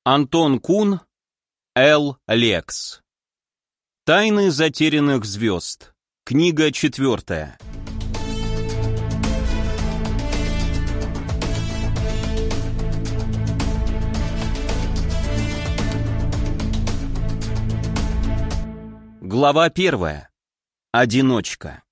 Антон Кун, Л. Лекс. Тайны затерянных звезд. Книга 4. Глава 1. Одиночка.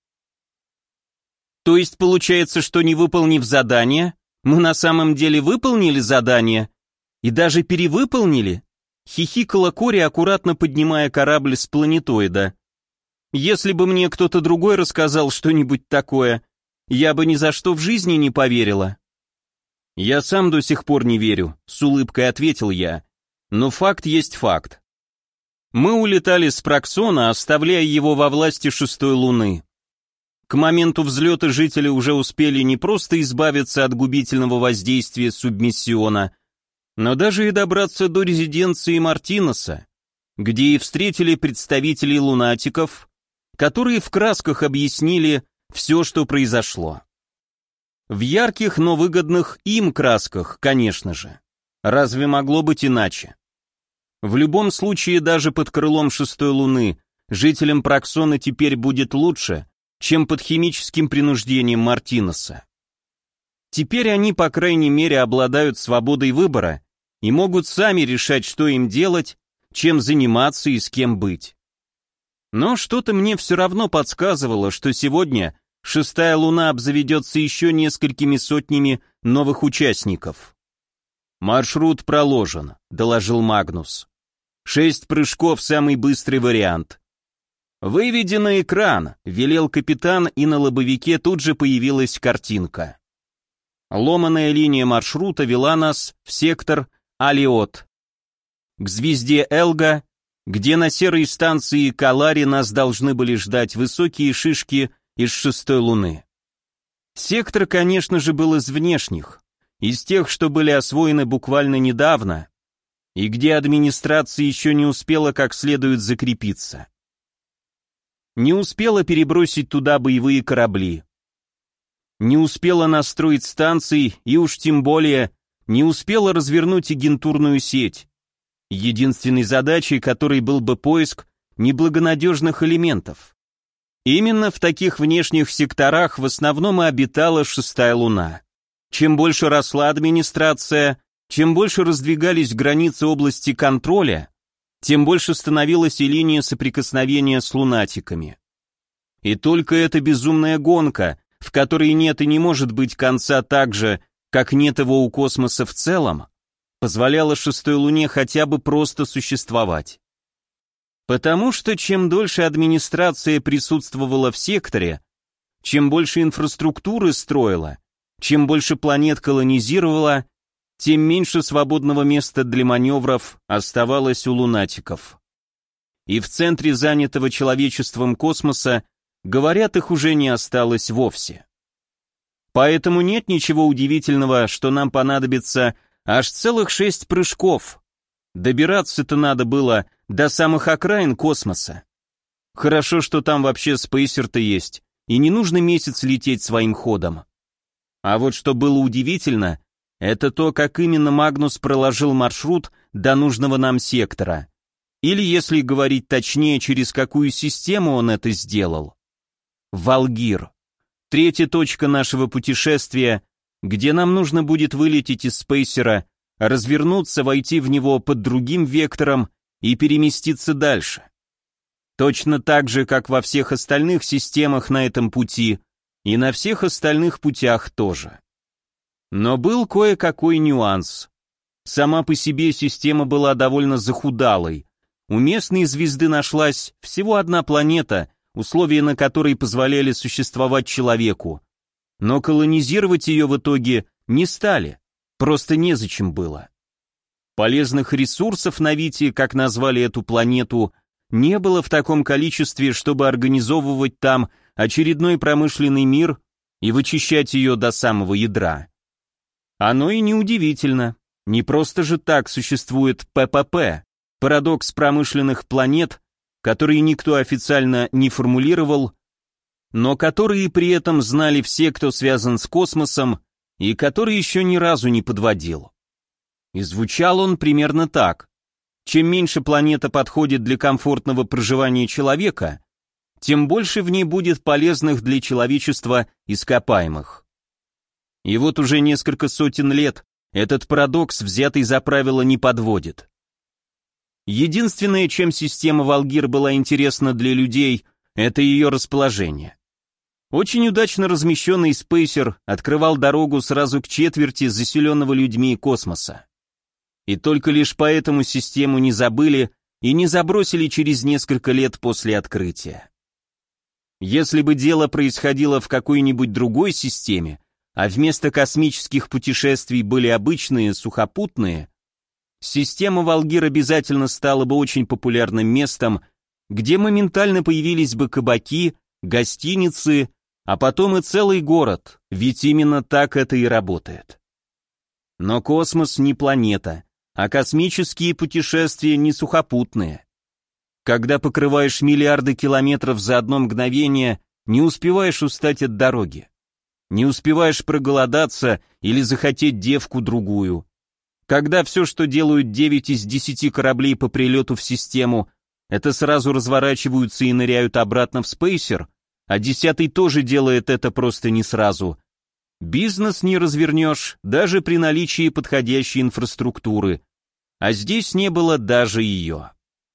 То есть получается, что не выполнив задание, мы на самом деле выполнили задание и даже перевыполнили? Хихикала Кори, аккуратно поднимая корабль с планетоида. Если бы мне кто-то другой рассказал что-нибудь такое, я бы ни за что в жизни не поверила. Я сам до сих пор не верю, с улыбкой ответил я. Но факт есть факт. Мы улетали с Проксона, оставляя его во власти шестой луны. К моменту взлета жители уже успели не просто избавиться от губительного воздействия субмиссиона, но даже и добраться до резиденции Мартинеса, где и встретили представителей лунатиков, которые в красках объяснили все, что произошло. В ярких, но выгодных им красках, конечно же. Разве могло быть иначе? В любом случае, даже под крылом шестой луны, жителям Проксона теперь будет лучше, чем под химическим принуждением Мартинеса. Теперь они, по крайней мере, обладают свободой выбора и могут сами решать, что им делать, чем заниматься и с кем быть. Но что-то мне все равно подсказывало, что сегодня шестая луна обзаведется еще несколькими сотнями новых участников. «Маршрут проложен», — доложил Магнус. 6 прыжков — самый быстрый вариант. «Выведи на экран», — велел капитан, и на лобовике тут же появилась картинка. Ломаная линия маршрута вела нас в сектор Алиот, к звезде Элга, где на серой станции Калари нас должны были ждать высокие шишки из шестой луны. Сектор, конечно же, был из внешних, из тех, что были освоены буквально недавно, и где администрация еще не успела как следует закрепиться. Не успела перебросить туда боевые корабли. Не успела настроить станции и уж тем более не успела развернуть агентурную сеть, единственной задачей которой был бы поиск неблагонадежных элементов. Именно в таких внешних секторах в основном и обитала шестая луна. Чем больше росла администрация, чем больше раздвигались границы области контроля, тем больше становилась и линия соприкосновения с лунатиками. И только эта безумная гонка, в которой нет и не может быть конца так же, как нет его у космоса в целом, позволяла шестой луне хотя бы просто существовать. Потому что чем дольше администрация присутствовала в секторе, чем больше инфраструктуры строила, чем больше планет колонизировала, тем меньше свободного места для маневров оставалось у лунатиков. И в центре занятого человечеством космоса, говорят, их уже не осталось вовсе. Поэтому нет ничего удивительного, что нам понадобится аж целых 6 прыжков. Добираться-то надо было до самых окраин космоса. Хорошо, что там вообще спейсер-то есть, и не нужно месяц лететь своим ходом. А вот что было удивительно, это то, как именно Магнус проложил маршрут до нужного нам сектора. Или, если говорить точнее, через какую систему он это сделал. Валгир. 3-я точка нашего путешествия, где нам нужно будет вылететь из спейсера, развернуться, войти в него под другим вектором и переместиться дальше. Точно так же, как во всех остальных системах на этом пути, и на всех остальных путях тоже. Но был кое-какой нюанс. Сама по себе система была довольно захудалой. У местной звезды нашлась всего одна планета, условия на которой позволяли существовать человеку. Но колонизировать ее в итоге не стали, просто незачем было. Полезных ресурсов на Вите, как назвали эту планету, не было в таком количестве, чтобы организовывать там очередной промышленный мир и вычищать ее до самого ядра. Оно и неудивительно, не просто же так существует ППП, парадокс промышленных планет, который никто официально не формулировал, но которые при этом знали все, кто связан с космосом, и который еще ни разу не подводил. И звучал он примерно так. Чем меньше планета подходит для комфортного проживания человека, тем больше в ней будет полезных для человечества ископаемых. И вот уже несколько сотен лет этот парадокс, взятый за правило, не подводит. Единственное, чем система Волгир была интересна для людей, это ее расположение. Очень удачно размещенный спейсер открывал дорогу сразу к четверти заселенного людьми космоса. И только лишь поэтому систему не забыли и не забросили через несколько лет после открытия. Если бы дело происходило в какой-нибудь другой системе, а вместо космических путешествий были обычные сухопутные, система Волгир обязательно стала бы очень популярным местом, где моментально появились бы кабаки, гостиницы, а потом и целый город, ведь именно так это и работает. Но космос не планета, а космические путешествия не сухопутные. Когда покрываешь миллиарды километров за одно мгновение, не успеваешь устать от дороги. Не успеваешь проголодаться или захотеть девку другую. Когда все, что делают 9 из 10 кораблей по прилету в систему, это сразу разворачиваются и ныряют обратно в спейсер, а 10-й тоже делает это просто не сразу. Бизнес не развернешь, даже при наличии подходящей инфраструктуры. А здесь не было даже ее.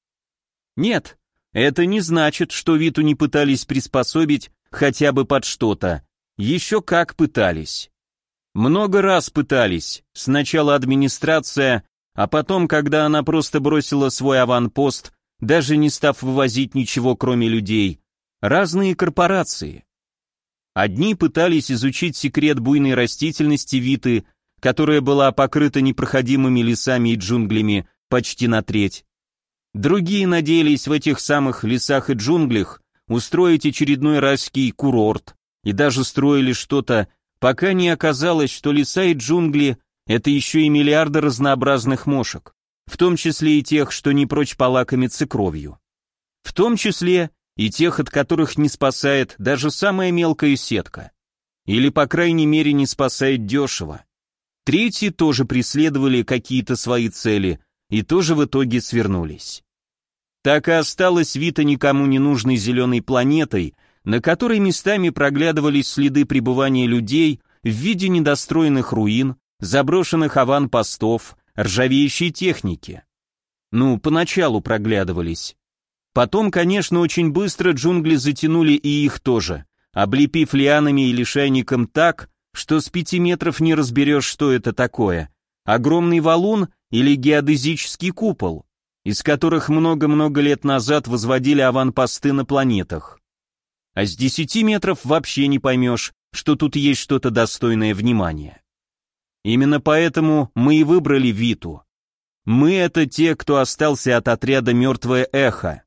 Нет, это не значит, что Виту не пытались приспособить хотя бы под что-то. Еще как пытались. Много раз пытались. Сначала администрация, а потом, когда она просто бросила свой аванпост, даже не став вывозить ничего кроме людей, разные корпорации. Одни пытались изучить секрет буйной растительности Виты, которая была покрыта непроходимыми лесами и джунглями почти на треть. Другие надеялись в этих самых лесах и джунглях устроить очередной райский курорт, и даже строили что-то, пока не оказалось, что леса и джунгли — это еще и миллиарды разнообразных мошек, в том числе и тех, что не прочь полакомиться кровью. В том числе и тех, от которых не спасает даже самая мелкая сетка. Или, по крайней мере, не спасает дешево. Третьи тоже преследовали какие-то свои цели и тоже в итоге свернулись. Так и осталась Вита никому не нужной зеленой планетой, на которой местами проглядывались следы пребывания людей в виде недостроенных руин, заброшенных аванпостов, ржавеющей техники. Ну, поначалу проглядывались. Потом, конечно, очень быстро джунгли затянули и их тоже, облепив лианами и лишайником так, что с 5 метров не разберешь, что это такое. Огромный валун или геодезический купол, из которых много-много лет назад возводили аванпосты на планетах. А с 10 метров вообще не поймешь, что тут есть что-то достойное внимания. Именно поэтому мы и выбрали Виту. Мы — это те, кто остался от отряда «Мертвое эхо».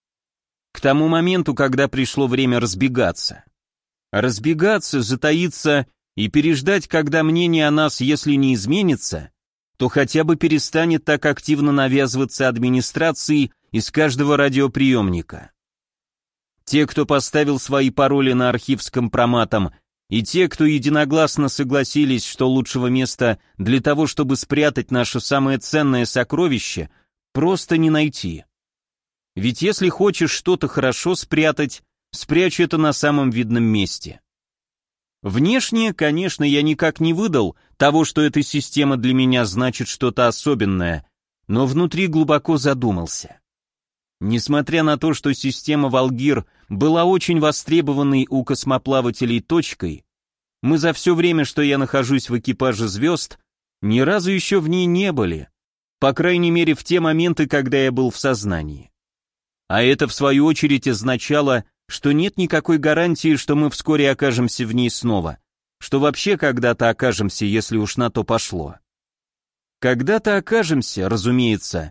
К тому моменту, когда пришло время разбегаться. Разбегаться, затаиться и переждать, когда мнение о нас, если не изменится, то хотя бы перестанет так активно навязываться администрации из каждого радиоприемника. Те, кто поставил свои пароли на архив с компроматом, и те, кто единогласно согласились, что лучшего места для того, чтобы спрятать наше самое ценное сокровище, просто не найти. Ведь если хочешь что-то хорошо спрятать, спрячь это на самом видном месте. Внешне, конечно, я никак не выдал того, что эта система для меня значит что-то особенное, но внутри глубоко задумался. Несмотря на то, что система Волгир была очень востребованной у космоплавателей точкой, мы за все время, что я нахожусь в экипаже «Звезд», ни разу еще в ней не были, по крайней мере в те моменты, когда я был в сознании. А это, в свою очередь, означало, что нет никакой гарантии, что мы вскоре окажемся в ней снова, что вообще когда-то окажемся, если уж на то пошло. Когда-то окажемся, разумеется.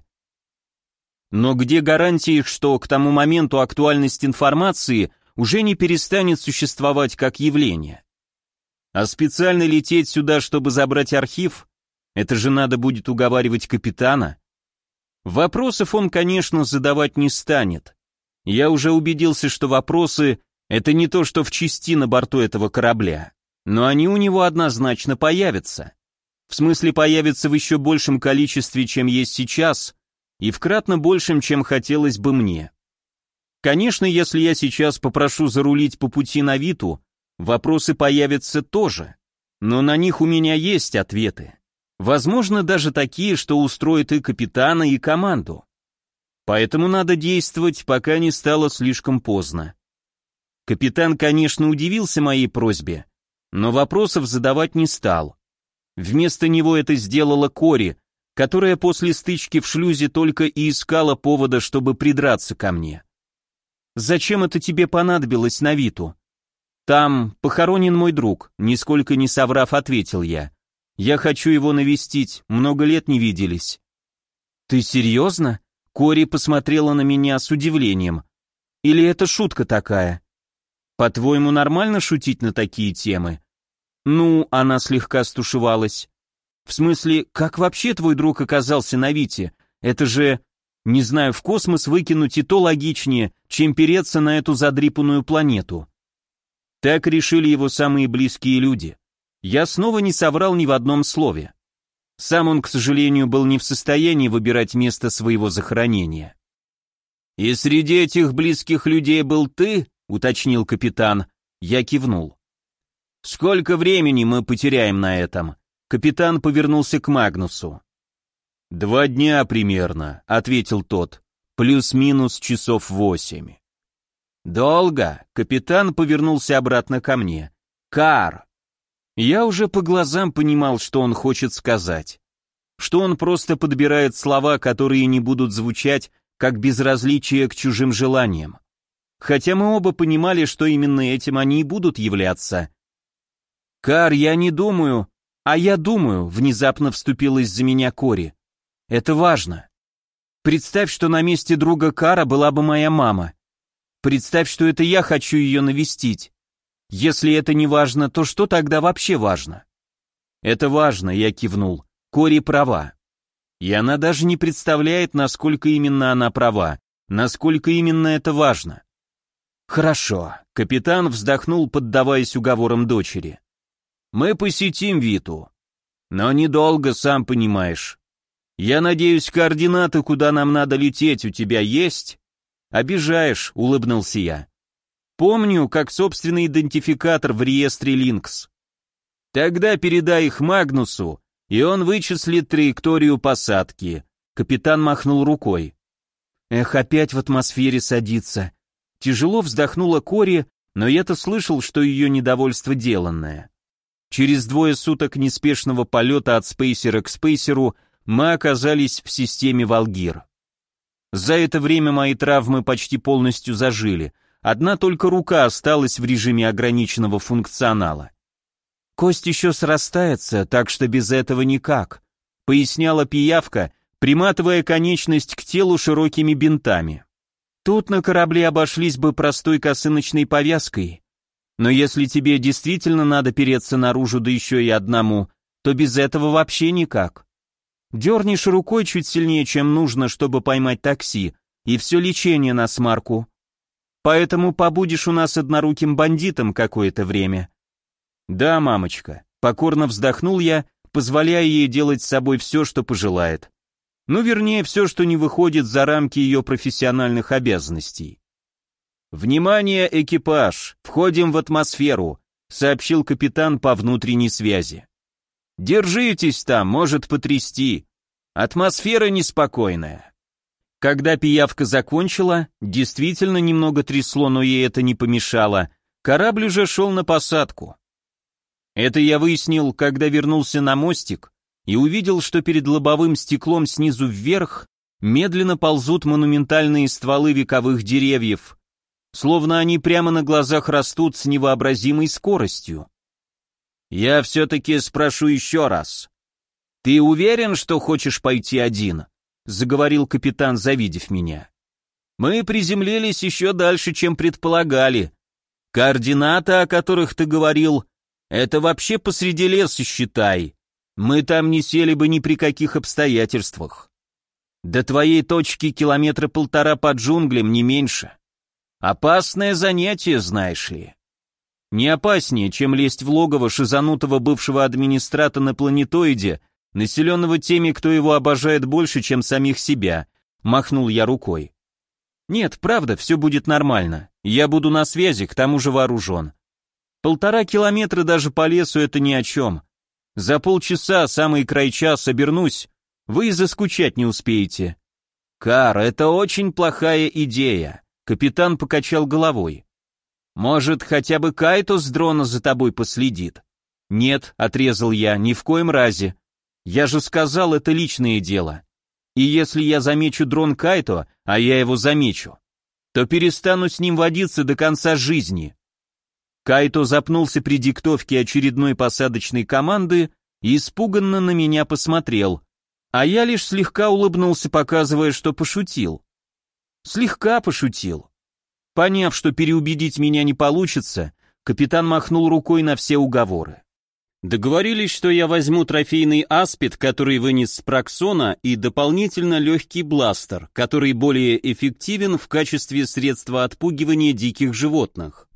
Но где гарантии, что к тому моменту актуальность информации уже не перестанет существовать как явление? А специально лететь сюда, чтобы забрать архив, это же надо будет уговаривать капитана. Вопросов он, конечно, задавать не станет. Я уже убедился, что вопросы — это не то, что в части на борту этого корабля, но они у него однозначно появятся. В смысле, появится в еще большем количестве, чем есть сейчас, и в кратно большем, чем хотелось бы мне. Конечно, если я сейчас попрошу зарулить по пути на Виту, вопросы появятся тоже, но на них у меня есть ответы. Возможно, даже такие, что устроят и капитана, и команду. Поэтому надо действовать, пока не стало слишком поздно. Капитан, конечно, удивился моей просьбе, но вопросов задавать не стал. Вместо него это сделала Кори, которая после стычки в шлюзе только и искала повода, чтобы придраться ко мне. «Зачем это тебе понадобилось на Виту?» «Там похоронен мой друг», нисколько не соврав, ответил я. «Я хочу его навестить, много лет не виделись». «Ты серьезно?» Кори посмотрела на меня с удивлением. «Или это шутка такая?» «По-твоему, нормально шутить на такие темы?» «Ну», она слегка стушевалась. «В смысле, как вообще твой друг оказался на Вите? Это же, не знаю, в космос выкинуть и то логичнее, чем переться на эту задрипанную планету». Так решили его самые близкие люди. Я снова не соврал ни в одном слове. Сам он, к сожалению, был не в состоянии выбирать место своего захоронения. «И среди этих близких людей был ты?» — уточнил капитан. Я кивнул. «Сколько времени мы потеряем на этом?» Капитан повернулся к Магнусу. 2 дня примерно», — ответил тот. «Плюс-минус часов 8». «Долго?» — капитан повернулся обратно ко мне. «Кар!» Я уже по глазам понимал, что он хочет сказать. Что он просто подбирает слова, которые не будут звучать, как безразличие к чужим желаниям. Хотя мы оба понимали, что именно этим они и будут являться. «Кар, я не думаю...» «А я думаю», — внезапно вступилась за меня Кори. «Это важно. Представь, что на месте друга Кара была бы моя мама. Представь, что это я хочу ее навестить. Если это не важно, то что тогда вообще важно?» «Это важно», — я кивнул. Кори права. И она даже не представляет, насколько именно она права, насколько именно это важно. «Хорошо», — капитан вздохнул, поддаваясь уговорам дочери. «Мы посетим Виту. Но недолго, сам понимаешь. Я надеюсь, координаты, куда нам надо лететь, у тебя есть?» «Обижаешь», — улыбнулся я. «Помню, как собственный идентификатор в реестре Линкс. Тогда передай их Магнусу, и он вычислит траекторию посадки». Капитан махнул рукой. «Эх, опять в атмосфере садится». Тяжело вздохнула Кори, но я-то слышал, что ее недовольство деланное. Через 2 суток неспешного полета от спейсера к спейсеру мы оказались в системе Валгир. За это время мои травмы почти полностью зажили, одна только рука осталась в режиме ограниченного функционала. «Кость еще срастается, так что без этого никак», поясняла пиявка, приматывая конечность к телу широкими бинтами. «Тут на корабле обошлись бы простой косыночной повязкой, но если тебе действительно надо переться наружу, да еще и одному, то без этого вообще никак. Дернешь рукой чуть сильнее, чем нужно, чтобы поймать такси, и все лечение на смарку. Поэтому побудешь у нас одноруким бандитом какое-то время». «Да, мамочка», — покорно вздохнул я, позволяя ей делать с собой все, что пожелает. Ну, вернее, все, что не выходит за рамки ее профессиональных обязанностей. «Внимание, экипаж! Входим в атмосферу», — сообщил капитан по внутренней связи. «Держитесь там, может потрясти. Атмосфера неспокойная». Когда пиявка закончила, действительно немного трясло, но ей это не помешало, корабль уже шел на посадку. Это я выяснил, когда вернулся на мостик и увидел, что перед лобовым стеклом снизу вверх медленно ползут монументальные стволы вековых деревьев, словно они прямо на глазах растут с невообразимой скоростью. «Я все-таки спрошу еще раз. Ты уверен, что хочешь пойти один?» — заговорил капитан, завидев меня. «Мы приземлились еще дальше, чем предполагали. Координаты, о которых ты говорил, это вообще посреди леса, считай. Мы там не сели бы ни при каких обстоятельствах. До твоей точки 1,5 километра по джунглям, не меньше. Опасное занятие, знаешь ли». Не опаснее, чем лезть в логово шизанутого бывшего администрата на планетоиде, населенного теми, кто его обожает больше, чем самих себя, махнул я рукой. Нет, правда, все будет нормально. Я буду на связи, к тому же вооружен. 1,5 километра даже по лесу — это ни о чем. За полчаса, самый край часа, обернусь, вы и заскучать не успеете. Кар, это очень плохая идея. Капитан покачал головой. Может, хотя бы Кайто с дрона за тобой последит? Нет, отрезал я, ни в коем разе. Я же сказал, это личное дело. И если я замечу дрон Кайто, а я его замечу, то перестану с ним водиться до конца жизни. Кайто запнулся при диктовке очередной посадочной команды и испуганно на меня посмотрел, а я лишь слегка улыбнулся, показывая, что пошутил. Слегка пошутил. Поняв, что переубедить меня не получится, капитан махнул рукой на все уговоры. Договорились, что я возьму трофейный аспид, который вынес с Проксона, и дополнительно легкий бластер, который более эффективен в качестве средства отпугивания диких животных.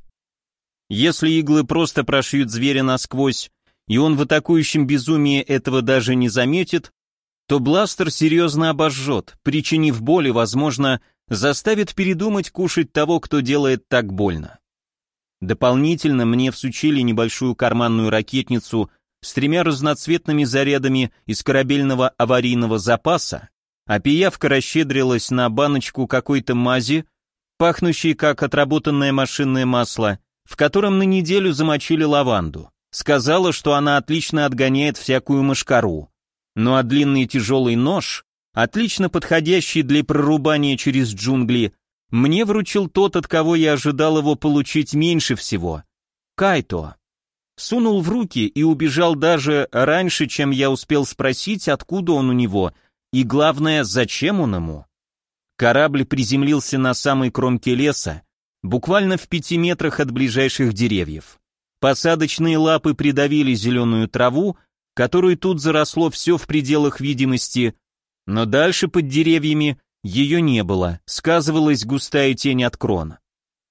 Если иглы просто прошьют зверя насквозь, и он в атакующем безумии этого даже не заметит, то бластер серьезно обожжет, причинив боль и, возможно, заставит передумать кушать того, кто делает так больно. Дополнительно мне всучили небольшую карманную ракетницу с 3 разноцветными зарядами из корабельного аварийного запаса, а пиявка расщедрилась на баночку какой-то мази, пахнущей как отработанное машинное масло, в котором на неделю замочили лаванду. Сказала, что она отлично отгоняет всякую мошкару. Ну а длинный тяжелый нож, отлично подходящий для прорубания через джунгли, мне вручил тот, от кого я ожидал его получить меньше всего. Кайто. Сунул в руки и убежал даже раньше, чем я успел спросить, откуда он у него, и главное, зачем он ему. Корабль приземлился на самой кромке леса, буквально в 5 метрах от ближайших деревьев. Посадочные лапы придавили зеленую траву, которой тут заросло все в пределах видимости, но дальше под деревьями ее не было, сказывалась густая тень от крона.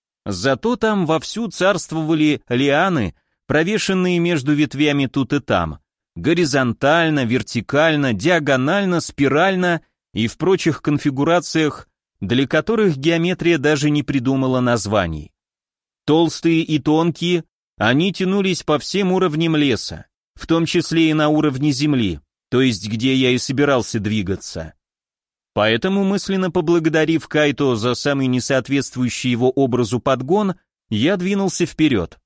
Зато там вовсю царствовали лианы, провешенные между ветвями тут и там, горизонтально, вертикально, диагонально, спирально и в прочих конфигурациях, для которых геометрия даже не придумала названий. Толстые и тонкие, они тянулись по всем уровням леса, в том числе и на уровне земли, то есть где я и собирался двигаться. Поэтому, мысленно поблагодарив Кайто за самый несоответствующий его образу подгон, я двинулся вперед.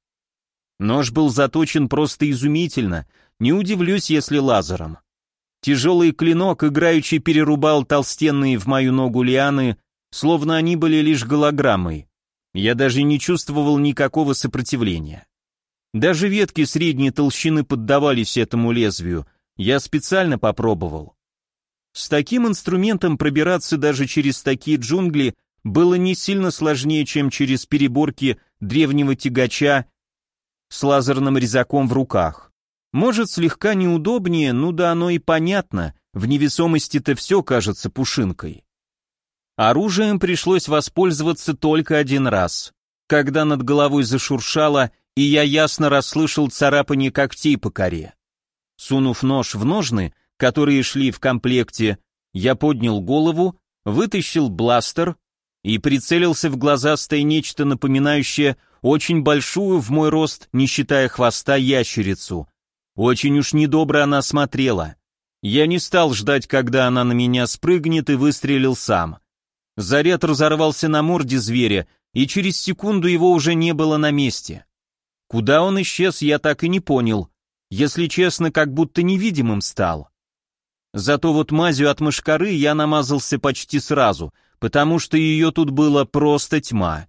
Нож был заточен просто изумительно, не удивлюсь, если лазером. Тяжелый клинок играючи перерубал толстенные в мою ногу лианы, словно они были лишь голограммой. Я даже не чувствовал никакого сопротивления. Даже ветки средней толщины поддавались этому лезвию, я специально попробовал. С таким инструментом пробираться даже через такие джунгли было не сильно сложнее, чем через переборки древнего тягача с лазерным резаком в руках. Может, слегка неудобнее, ну да оно и понятно, в невесомости-то все кажется пушинкой. Оружием пришлось воспользоваться только один раз, когда над головой зашуршало, и я ясно расслышал царапание когтей по коре. Сунув нож в ножны, которые шли в комплекте, я поднял голову, вытащил бластер и прицелился в глазастое нечто, напоминающее очень большую в мой рост, не считая хвоста, ящерицу. Очень уж недобро она смотрела. Я не стал ждать, когда она на меня спрыгнет, и выстрелил сам. Заряд разорвался на морде зверя, и через секунду его уже не было на месте. Куда он исчез, я так и не понял. Если честно, как будто невидимым стал. Зато вот мазью от мошкары я намазался почти сразу, потому что ее тут было просто тьма.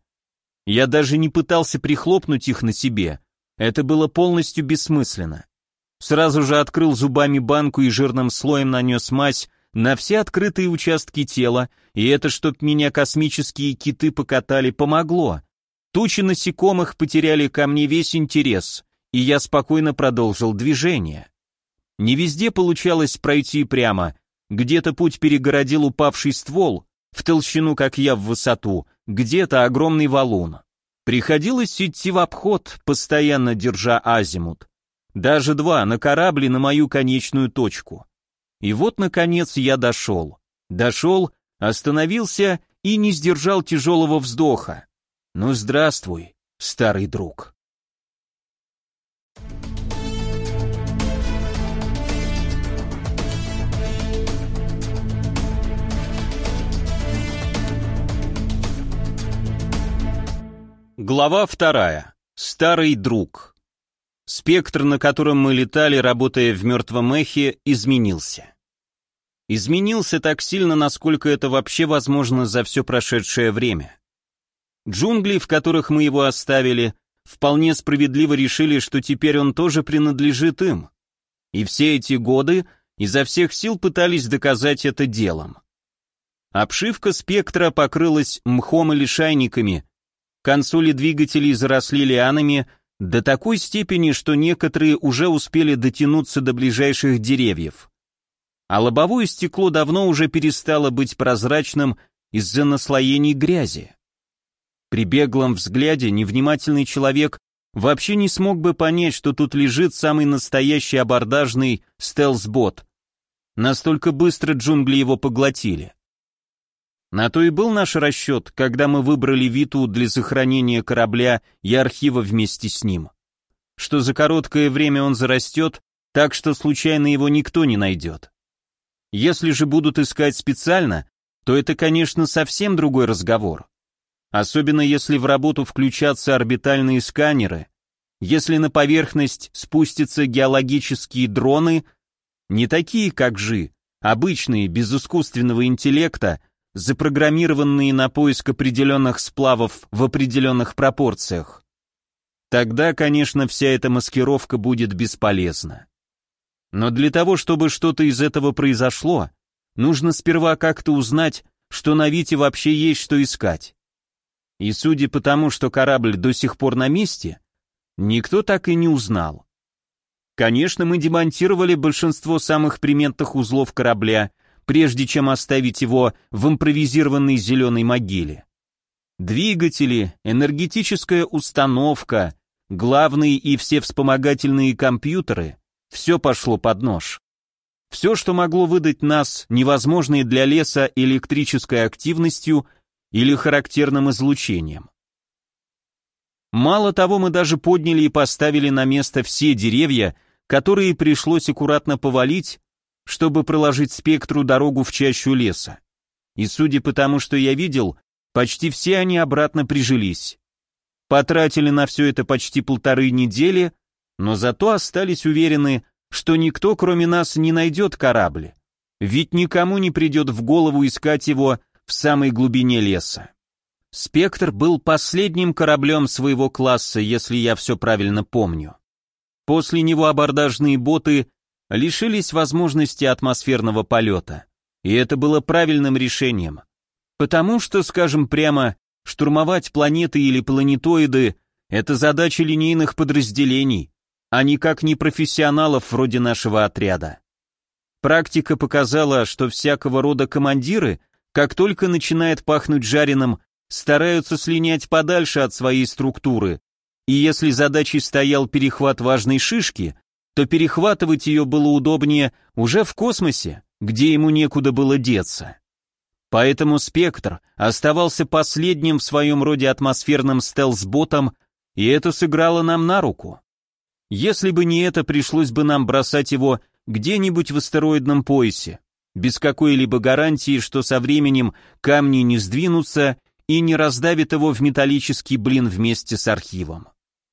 Я даже не пытался прихлопнуть их на себе, это было полностью бессмысленно. Сразу же открыл зубами банку и жирным слоем нанес мазь на все открытые участки тела, и это, чтоб меня космические киты покатали, помогло. Тучи насекомых потеряли ко мне весь интерес, и я спокойно продолжил движение. Не везде получалось пройти прямо, где-то путь перегородил упавший ствол, в толщину, как я, в высоту, где-то огромный валун. Приходилось идти в обход, постоянно держа азимут. Даже 2 на корабле на мою конечную точку. И вот, наконец, я дошел. Остановился и не сдержал тяжелого вздоха. Ну, здравствуй, старый друг. Глава 2. Старый друг. Спектр, на котором мы летали, работая в мертвом эхе, изменился. Изменился так сильно, насколько это вообще возможно за все прошедшее время. Джунгли, в которых мы его оставили, вполне справедливо решили, что теперь он тоже принадлежит им. И все эти годы изо всех сил пытались доказать это делом. Обшивка спектра покрылась мхом и лишайниками, консоли двигателей заросли лианами до такой степени, что некоторые уже успели дотянуться до ближайших деревьев. А лобовое стекло давно уже перестало быть прозрачным из-за наслоений грязи. При беглом взгляде невнимательный человек вообще не смог бы понять, что тут лежит самый настоящий абордажный стелс-бот. Настолько быстро джунгли его поглотили. На то и был наш расчет, когда мы выбрали Виту для сохранения корабля и архива вместе с ним. Что за короткое время он зарастет, так что случайно его никто не найдет. Если же будут искать специально, то это, конечно, совсем другой разговор. Особенно если в работу включатся орбитальные сканеры, если на поверхность спустятся геологические дроны, не такие, как ЖИ, обычные, без искусственного интеллекта, запрограммированные на поиск определенных сплавов в определенных пропорциях. Тогда, конечно, вся эта маскировка будет бесполезна. Но для того, чтобы что-то из этого произошло, нужно сперва как-то узнать, что на Вите вообще есть что искать. И судя по тому, что корабль до сих пор на месте, никто так и не узнал. Конечно, мы демонтировали большинство самых приметных узлов корабля, прежде чем оставить его в импровизированной зеленой могиле. Двигатели, энергетическая установка, главные и все вспомогательные компьютеры — все пошло под нож. Все, что могло выдать нас невозможной для леса электрической активностью или характерным излучением. Мало того, мы даже подняли и поставили на место все деревья, которые пришлось аккуратно повалить, чтобы проложить спектру дорогу в чащу леса. И судя по тому, что я видел, почти все они обратно прижились. Потратили на все это почти 1,5 недели, но зато остались уверены, что никто, кроме нас, не найдет корабль. Ведь никому не придет в голову искать его в самой глубине леса. «Спектр» был последним кораблем своего класса, если я все правильно помню. После него абордажные боты лишились возможности атмосферного полета. И это было правильным решением. Потому что, скажем прямо, штурмовать планеты или планетоиды — это задача линейных подразделений, а никак не профессионалов вроде нашего отряда. Практика показала, что всякого рода командиры, как только начинает пахнуть жареным, стараются слинять подальше от своей структуры, и если задачей стоял перехват важной шишки, то перехватывать ее было удобнее уже в космосе, где ему некуда было деться. Поэтому «Спектр» оставался последним в своем роде атмосферным стелс-ботом, и это сыграло нам на руку. Если бы не это, пришлось бы нам бросать его где-нибудь в астероидном поясе, без какой-либо гарантии, что со временем камни не сдвинутся и не раздавит его в металлический блин вместе с архивом.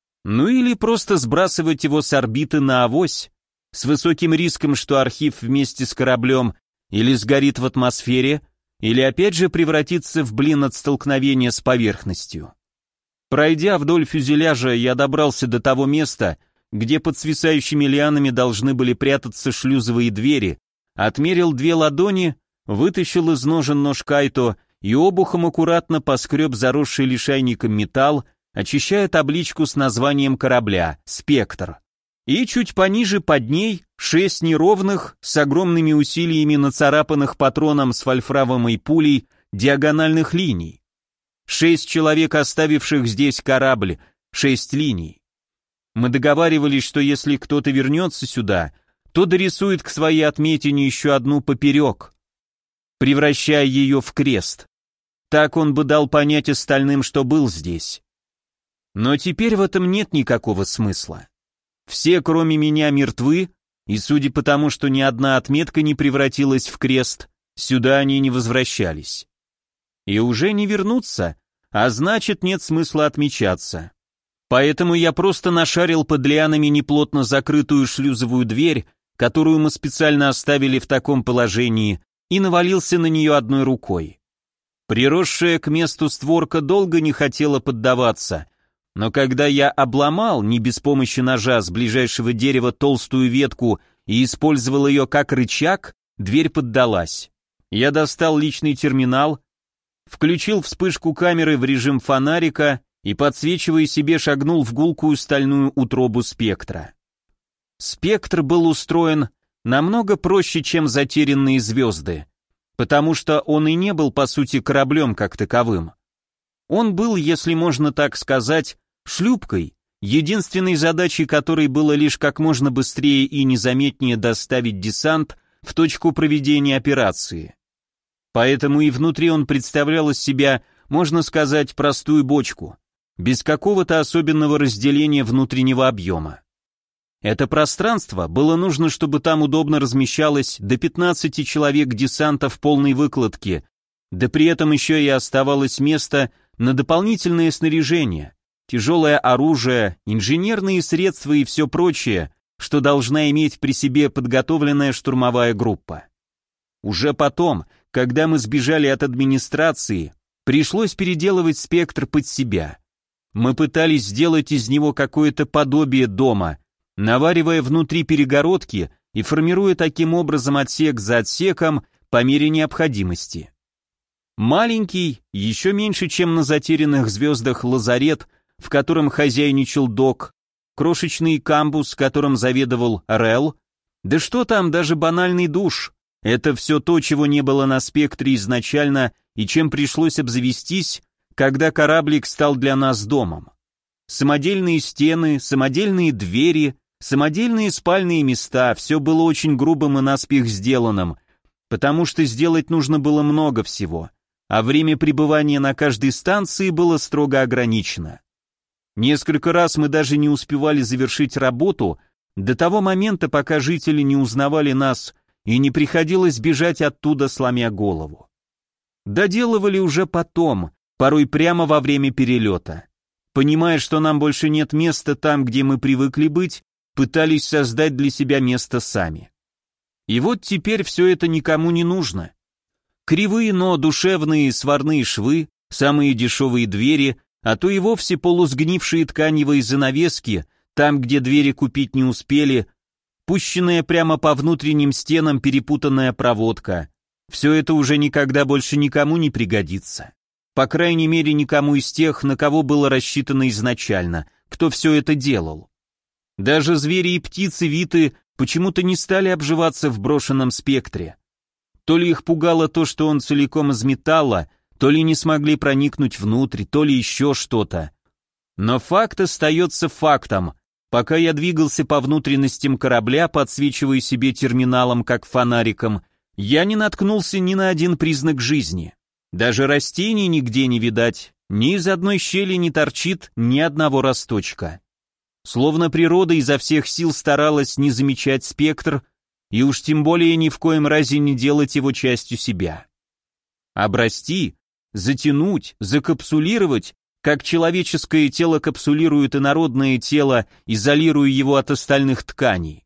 Ну или просто сбрасывать его с орбиты на авось, с высоким риском, что архив вместе с кораблем или сгорит в атмосфере, или опять же превратится в блин от столкновения с поверхностью. Пройдя вдоль фюзеляжа, я добрался до того места, где под свисающими лианами должны были прятаться шлюзовые двери, отмерил 2 ладони, вытащил из ножен нож кайто и обухом аккуратно поскреб заросший лишайником металл, очищая табличку с названием корабля «Спектр». И чуть пониже под ней 6 неровных, с огромными усилиями нацарапанных патроном с вольфрамовой пулей, диагональных линий. 6 человек, оставивших здесь корабль, 6 линий. Мы договаривались, что если кто-то вернется сюда, то дорисует к своей отметине еще одну поперек, превращая ее в крест. Так он бы дал понять остальным, что был здесь. Но теперь в этом нет никакого смысла. Все, кроме меня, мертвы, и судя по тому, что ни одна отметка не превратилась в крест, сюда они не возвращались. И уже не вернутся, а значит, нет смысла отмечаться. Поэтому я просто нашарил под лианами неплотно закрытую шлюзовую дверь, которую мы специально оставили в таком положении, и навалился на нее одной рукой. Приросшая к месту створка долго не хотела поддаваться, но когда я обломал, не без помощи ножа, с ближайшего дерева толстую ветку и использовал ее как рычаг, дверь поддалась. Я достал личный терминал, включил вспышку камеры в режим фонарика и, подсвечивая себе, шагнул в гулкую стальную утробу спектра. Спектр был устроен намного проще, чем затерянные звезды, потому что он и не был, по сути, кораблем как таковым. Он был, если можно так сказать, шлюпкой, единственной задачей которой было лишь как можно быстрее и незаметнее доставить десант в точку проведения операции. Поэтому и внутри он представлял из себя, можно сказать, простую бочку, без какого-то особенного разделения внутреннего объема. Это пространство было нужно, чтобы там удобно размещалось до 15 человек десанта в полной выкладке, да при этом еще и оставалось место на дополнительное снаряжение, тяжелое оружие, инженерные средства и все прочее, что должна иметь при себе подготовленная штурмовая группа. Уже потом, когда мы сбежали от администрации, пришлось переделывать спектр под себя. Мы пытались сделать из него какое-то подобие дома, наваривая внутри перегородки и формируя таким образом отсек за отсеком по мере необходимости. Маленький, еще меньше, чем на затерянных звездах лазарет, в котором хозяйничал Док, крошечный камбус, которым заведовал Рел, да что там, даже банальный душ. Это все то, чего не было на спектре изначально и чем пришлось обзавестись, когда кораблик стал для нас домом. Самодельные стены, самодельные двери, самодельные спальные места, все было очень грубым и наспех сделанным, потому что сделать нужно было много всего, а время пребывания на каждой станции было строго ограничено. Несколько раз мы даже не успевали завершить работу до того момента, пока жители не узнавали нас и не приходилось бежать оттуда, сломя голову. Доделывали уже потом, порой прямо во время перелета. Понимая, что нам больше нет места там, где мы привыкли быть, пытались создать для себя место сами. И вот теперь все это никому не нужно. Кривые, но душевные сварные швы, самые дешевые двери, а то и вовсе полусгнившие тканевые занавески, там, где двери купить не успели, пущенная прямо по внутренним стенам перепутанная проводка. Все это уже никогда больше никому не пригодится. По крайней мере, никому из тех, на кого было рассчитано изначально, кто все это делал. Даже звери и птицы Виты почему-то не стали обживаться в брошенном спектре. То ли их пугало то, что он целиком из металла, то ли не смогли проникнуть внутрь, то ли еще что-то. Но факт остается фактом. Пока я двигался по внутренностям корабля, подсвечивая себе терминалом как фонариком, я не наткнулся ни на один признак жизни. Даже растений нигде не видать, ни из одной щели не торчит ни одного росточка. Словно природа изо всех сил старалась не замечать спектр, и уж тем более ни в коем разе не делать его частью себя. Обрасти, затянуть, закапсулировать, как человеческое тело капсулирует инородное тело, изолируя его от остальных тканей.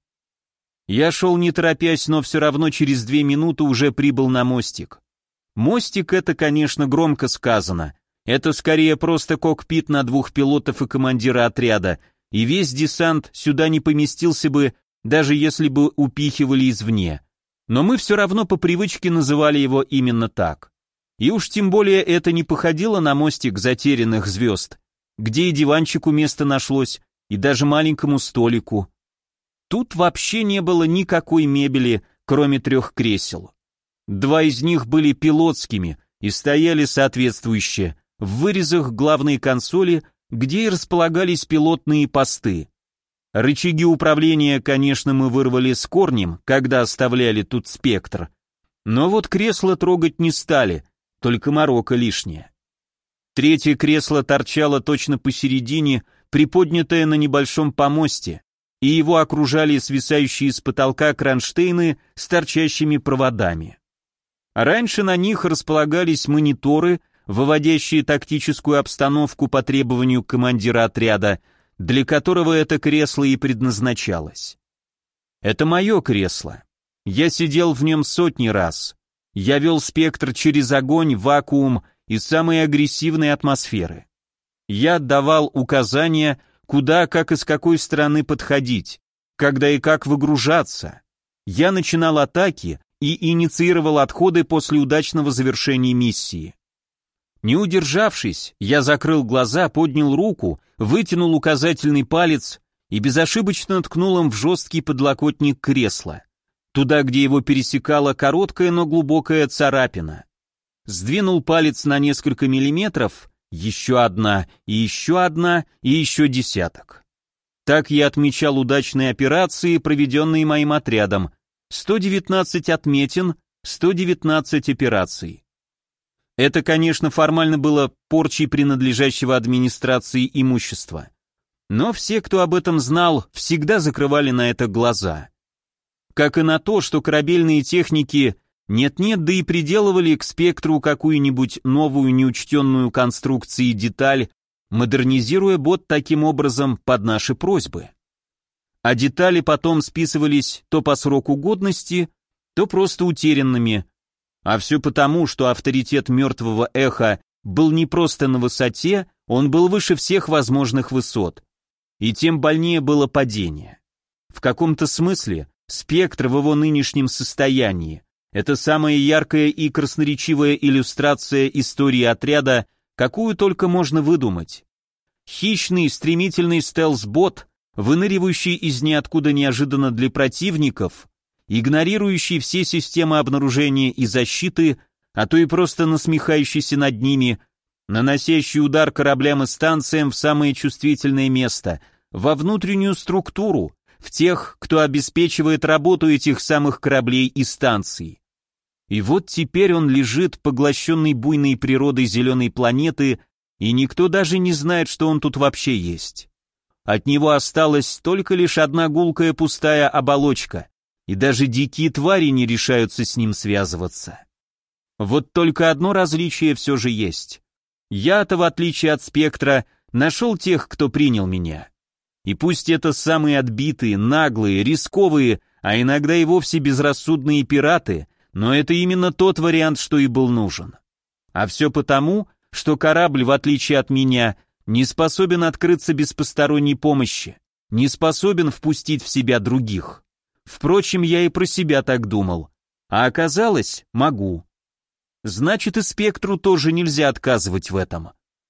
Я шел не торопясь, но все равно через 2 минуты уже прибыл на мостик. Мостик — это, конечно, громко сказано. Это скорее просто кокпит на 2 пилотов и командира отряда, и весь десант сюда не поместился бы, даже если бы упихивали извне. Но мы все равно по привычке называли его именно так. И уж тем более это не походило на мостик затерянных звезд, где и диванчику место нашлось, и даже маленькому столику. Тут вообще не было никакой мебели, кроме 3 кресел. 2 из них были пилотскими и стояли соответствующе, в вырезах главной консоли, где и располагались пилотные посты. Рычаги управления, конечно, мы вырвали с корнем, когда оставляли тут спектр, но вот кресло трогать не стали, только морока лишняя. Третье кресло торчало точно посередине, приподнятое на небольшом помосте, и его окружали свисающие с потолка кронштейны с торчащими проводами. Раньше на них располагались мониторы, выводящие тактическую обстановку по требованию командира отряда, для которого это кресло и предназначалось. Это мое кресло. Я сидел в нем сотни раз. Я вел спектр через огонь, вакуум и самые агрессивные атмосферы. Я отдавал указания, куда, как и с какой стороны подходить, когда и как выгружаться. Я начинал атаки и инициировал отходы после удачного завершения миссии. Не удержавшись, я закрыл глаза, поднял руку, вытянул указательный палец и безошибочно ткнул им в жесткий подлокотник кресла, туда, где его пересекала короткая, но глубокая царапина. Сдвинул палец на несколько миллиметров, еще одна, и еще десяток. Так я отмечал удачные операции, проведенные моим отрядом. 119 отметин, 119 операций. Это, конечно, формально было порчей принадлежащего администрации имущества. Но все, кто об этом знал, всегда закрывали на это глаза. Как и на то, что корабельные техники нет-нет, да и приделывали к спектру какую-нибудь новую неучтенную конструкцию и деталь, модернизируя бот таким образом под наши просьбы. А детали потом списывались то по сроку годности, то просто утерянными. А все потому, что авторитет мертвого эха был не просто на высоте, он был выше всех возможных высот. И тем больнее было падение. В каком-то смысле спектр в его нынешнем состоянии — это самая яркая и красноречивая иллюстрация истории отряда, какую только можно выдумать. Хищный, стремительный стелс-бот, выныривающий из ниоткуда неожиданно для противников, игнорирующий все системы обнаружения и защиты, а то и просто насмехающийся над ними, наносящий удар кораблям и станциям в самое чувствительное место, во внутреннюю структуру, в тех, кто обеспечивает работу этих самых кораблей и станций. И вот теперь он лежит, поглощенный буйной природой зеленой планеты, и никто даже не знает, что он тут вообще есть. От него осталась только лишь одна гулкая пустая оболочка, и даже дикие твари не решаются с ним связываться. Вот только одно различие все же есть. Я-то, в отличие от спектра, нашел тех, кто принял меня. И пусть это самые отбитые, наглые, рисковые, а иногда и вовсе безрассудные пираты, но это именно тот вариант, что и был нужен. А все потому, что корабль, в отличие от меня, не способен открыться без посторонней помощи, не способен впустить в себя других. Впрочем, я и про себя так думал. А оказалось, могу. Значит, и спектру тоже нельзя отказывать в этом.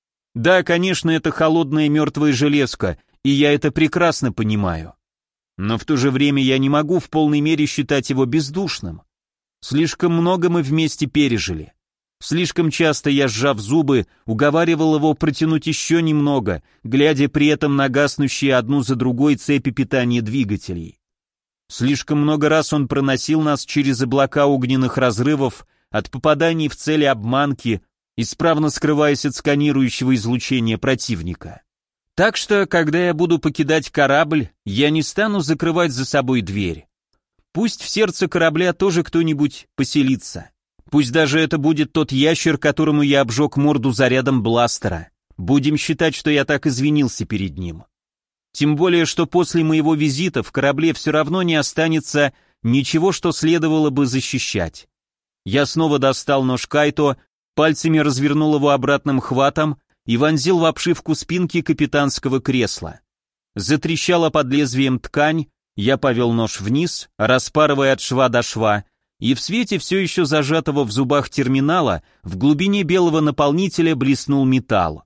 Да, конечно, это холодная мертвая железка, и я это прекрасно понимаю. Но в то же время я не могу в полной мере считать его бездушным. Слишком много мы вместе пережили. Слишком часто я, сжав зубы, уговаривал его протянуть еще немного, глядя при этом на гаснущие одну за другой цепи питания двигателей. Слишком много раз он проносил нас через облака огненных разрывов от попаданий в цели обманки, исправно скрываясь от сканирующего излучения противника. Так что, когда я буду покидать корабль, я не стану закрывать за собой дверь. Пусть в сердце корабля тоже кто-нибудь поселится. Пусть даже это будет тот ящер, которому я обжег морду зарядом бластера. Будем считать, что я так извинился перед ним. Тем более, что после моего визита в корабле все равно не останется ничего, что следовало бы защищать. Я снова достал нож Кайто, пальцами развернул его обратным хватом и вонзил в обшивку спинки капитанского кресла. Затрещала под лезвием ткань, я повел нож вниз, распарывая от шва до шва, и в свете все еще зажатого в зубах терминала в глубине белого наполнителя блеснул металл.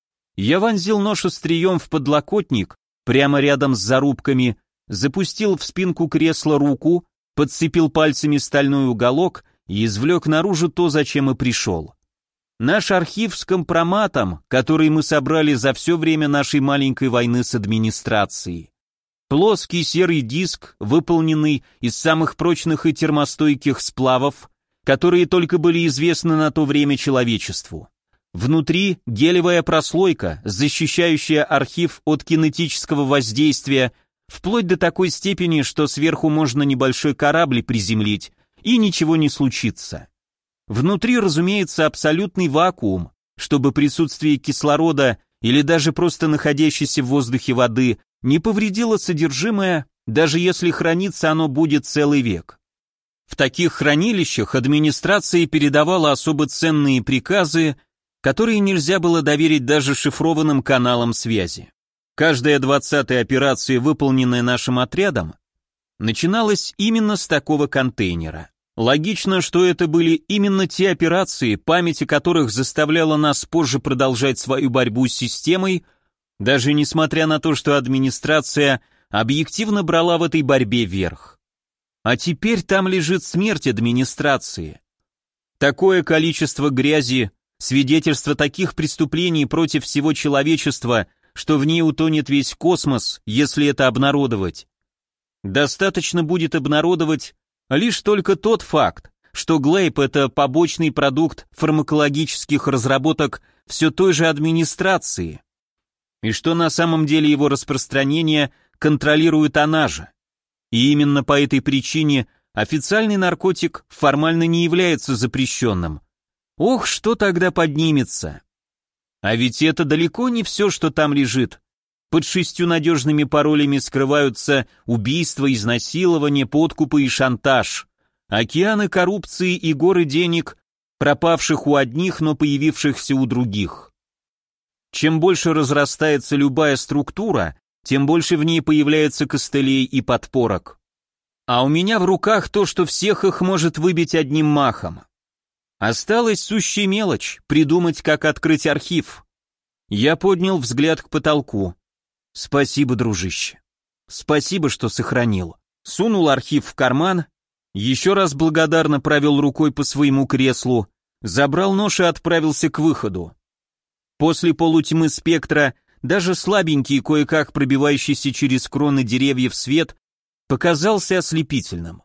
Я вонзил нож острием в подлокотник, прямо рядом с зарубками, запустил в спинку кресла руку, подцепил пальцами стальной уголок и извлек наружу то, зачем и пришел. Наш архив с компроматом, который мы собрали за все время нашей маленькой войны с администрацией. Плоский серый диск, выполненный из самых прочных и термостойких сплавов, которые только были известны на то время человечеству. Внутри гелевая прослойка, защищающая архив от кинетического воздействия, вплоть до такой степени, что сверху можно небольшой корабль приземлить, и ничего не случится. Внутри, разумеется, абсолютный вакуум, чтобы присутствие кислорода или даже просто находящейся в воздухе воды не повредило содержимое, даже если храниться оно будет целый век. В таких хранилищах администрация передавала особо ценные приказы, которые нельзя было доверить даже шифрованным каналам связи. Каждая 20-я операция, выполненная нашим отрядом, начиналась именно с такого контейнера. Логично, что это были именно те операции, память о которых заставляла нас позже продолжать свою борьбу с системой, даже несмотря на то, что администрация объективно брала в этой борьбе верх. А теперь там лежит смерть администрации. Такое количество грязи, свидетельство таких преступлений против всего человечества, что в ней утонет весь космос, если это обнародовать. Достаточно будет обнародовать лишь только тот факт, что Глейб — это побочный продукт фармакологических разработок все той же администрации, и что на самом деле его распространение контролирует она же. И именно по этой причине официальный наркотик формально не является запрещенным. Ох, что тогда поднимется? А ведь это далеко не все, что там лежит. Под 6 надежными паролями скрываются убийства, изнасилования, подкупы и шантаж, океаны коррупции и горы денег, пропавших у одних, но появившихся у других. Чем больше разрастается любая структура, тем больше в ней появляется костылей и подпорок. А у меня в руках то, что всех их может выбить одним махом. Осталась сущая мелочь — придумать, как открыть архив. Я поднял взгляд к потолку. Спасибо, дружище. Спасибо, что сохранил. Сунул архив в карман, еще раз благодарно провел рукой по своему креслу, забрал нож и отправился к выходу. После полутьмы спектра даже слабенький, кое-как пробивающийся через кроны деревьев свет показался ослепительным.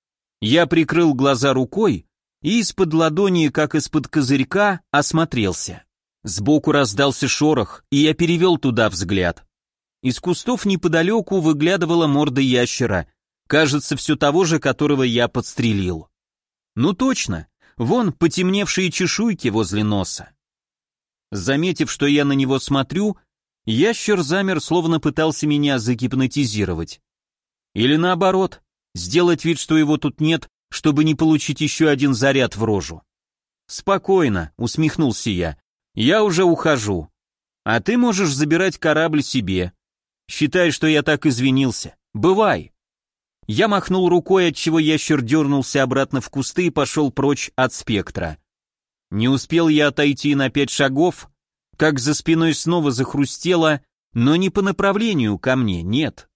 Я прикрыл глаза рукой и из-под ладони, как из-под козырька, осмотрелся. Сбоку раздался шорох, и я перевел туда взгляд. Из кустов неподалеку выглядывала морда ящера, кажется, все того же, которого я подстрелил. Ну точно, вон потемневшие чешуйки возле носа. Заметив, что я на него смотрю, ящер замер, словно пытался меня загипнотизировать. Или наоборот, сделать вид, что его тут нет, чтобы не получить еще один заряд в рожу. «Спокойно», — усмехнулся я уже ухожу. А ты можешь забирать корабль себе. Считай, что я так извинился. Бывай». Я махнул рукой, отчего ящер дернулся обратно в кусты и пошел прочь от спектра. Не успел я отойти на 5 шагов, как за спиной снова захрустело, но не по направлению ко мне, нет.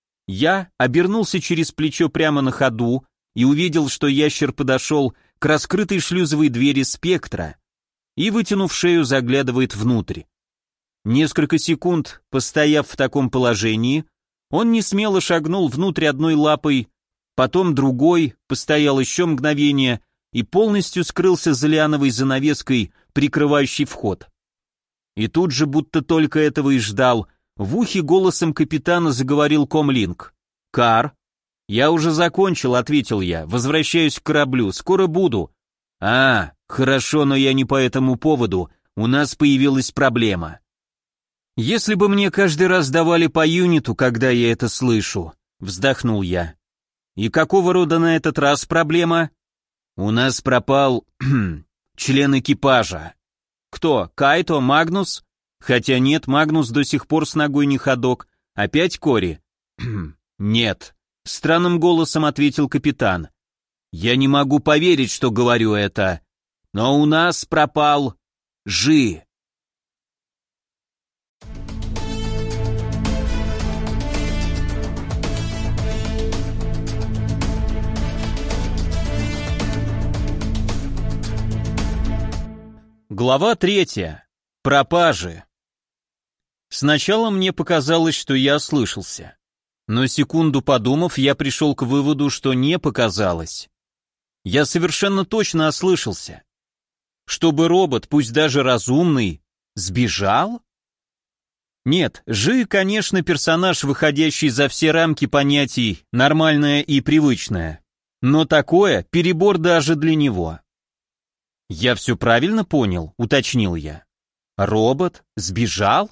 Я обернулся через плечо прямо на ходу и увидел, что ящер подошел к раскрытой шлюзовой двери спектра и, вытянув шею, заглядывает внутрь. Несколько секунд, постояв в таком положении, он несмело шагнул внутрь одной лапой, потом другой, постоял еще мгновение и полностью скрылся за лиановой занавеской, прикрывающей вход. И тут же, будто только этого и ждал, в ухе голосом капитана заговорил комлинг. «Кар?» «Я уже закончил», — ответил я, — «возвращаюсь к кораблю, скоро буду». «А, хорошо, но я не по этому поводу, у нас появилась проблема». «Если бы мне каждый раз давали по юниту, когда я это слышу», — вздохнул я. «И какого рода на этот раз проблема?» «У нас пропал член экипажа». «Кто? Кайто? Магнус?» «Хотя нет, Магнус до сих пор с ногой не ходок. Опять Кори?» «Нет», — странным голосом ответил капитан. «Я не могу поверить, что говорю это, но у нас пропал Жи». Глава 3. Пропажи. Сначала мне показалось, что я ослышался. Но секунду подумав, я пришел к выводу, что не показалось. Я совершенно точно ослышался. Чтобы робот, пусть даже разумный, сбежал? Нет, Жи, конечно, персонаж, выходящий за все рамки понятий «нормальное» и «привычное». Но такое перебор даже для него. «Я все правильно понял?» — уточнил я. «Робот сбежал?»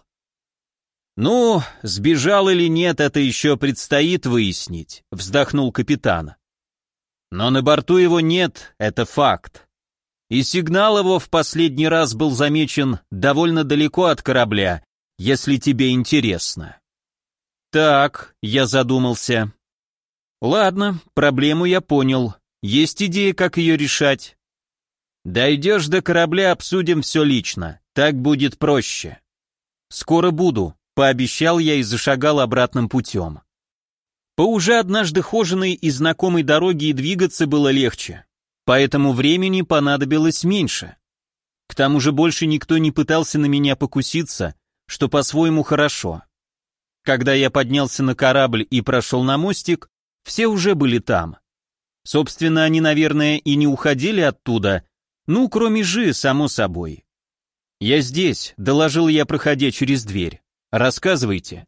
«Ну, сбежал или нет, это еще предстоит выяснить», — вздохнул капитан. «Но на борту его нет, это факт. И сигнал его в последний раз был замечен довольно далеко от корабля, если тебе интересно». «Так», — я задумался. «Ладно, проблему я понял. Есть идея, как ее решать?» «Дойдешь до корабля, обсудим все лично. Так будет проще». «Скоро буду», — пообещал я и зашагал обратным путем. По уже однажды хоженой и знакомой дороге и двигаться было легче, поэтому времени понадобилось меньше. К тому же больше никто не пытался на меня покуситься, что по-своему хорошо. Когда я поднялся на корабль и прошел на мостик, все уже были там. Собственно, они, наверное, и не уходили оттуда, ну, кроме Жи, само собой. «Я здесь», — доложил я, проходя через дверь. «Рассказывайте».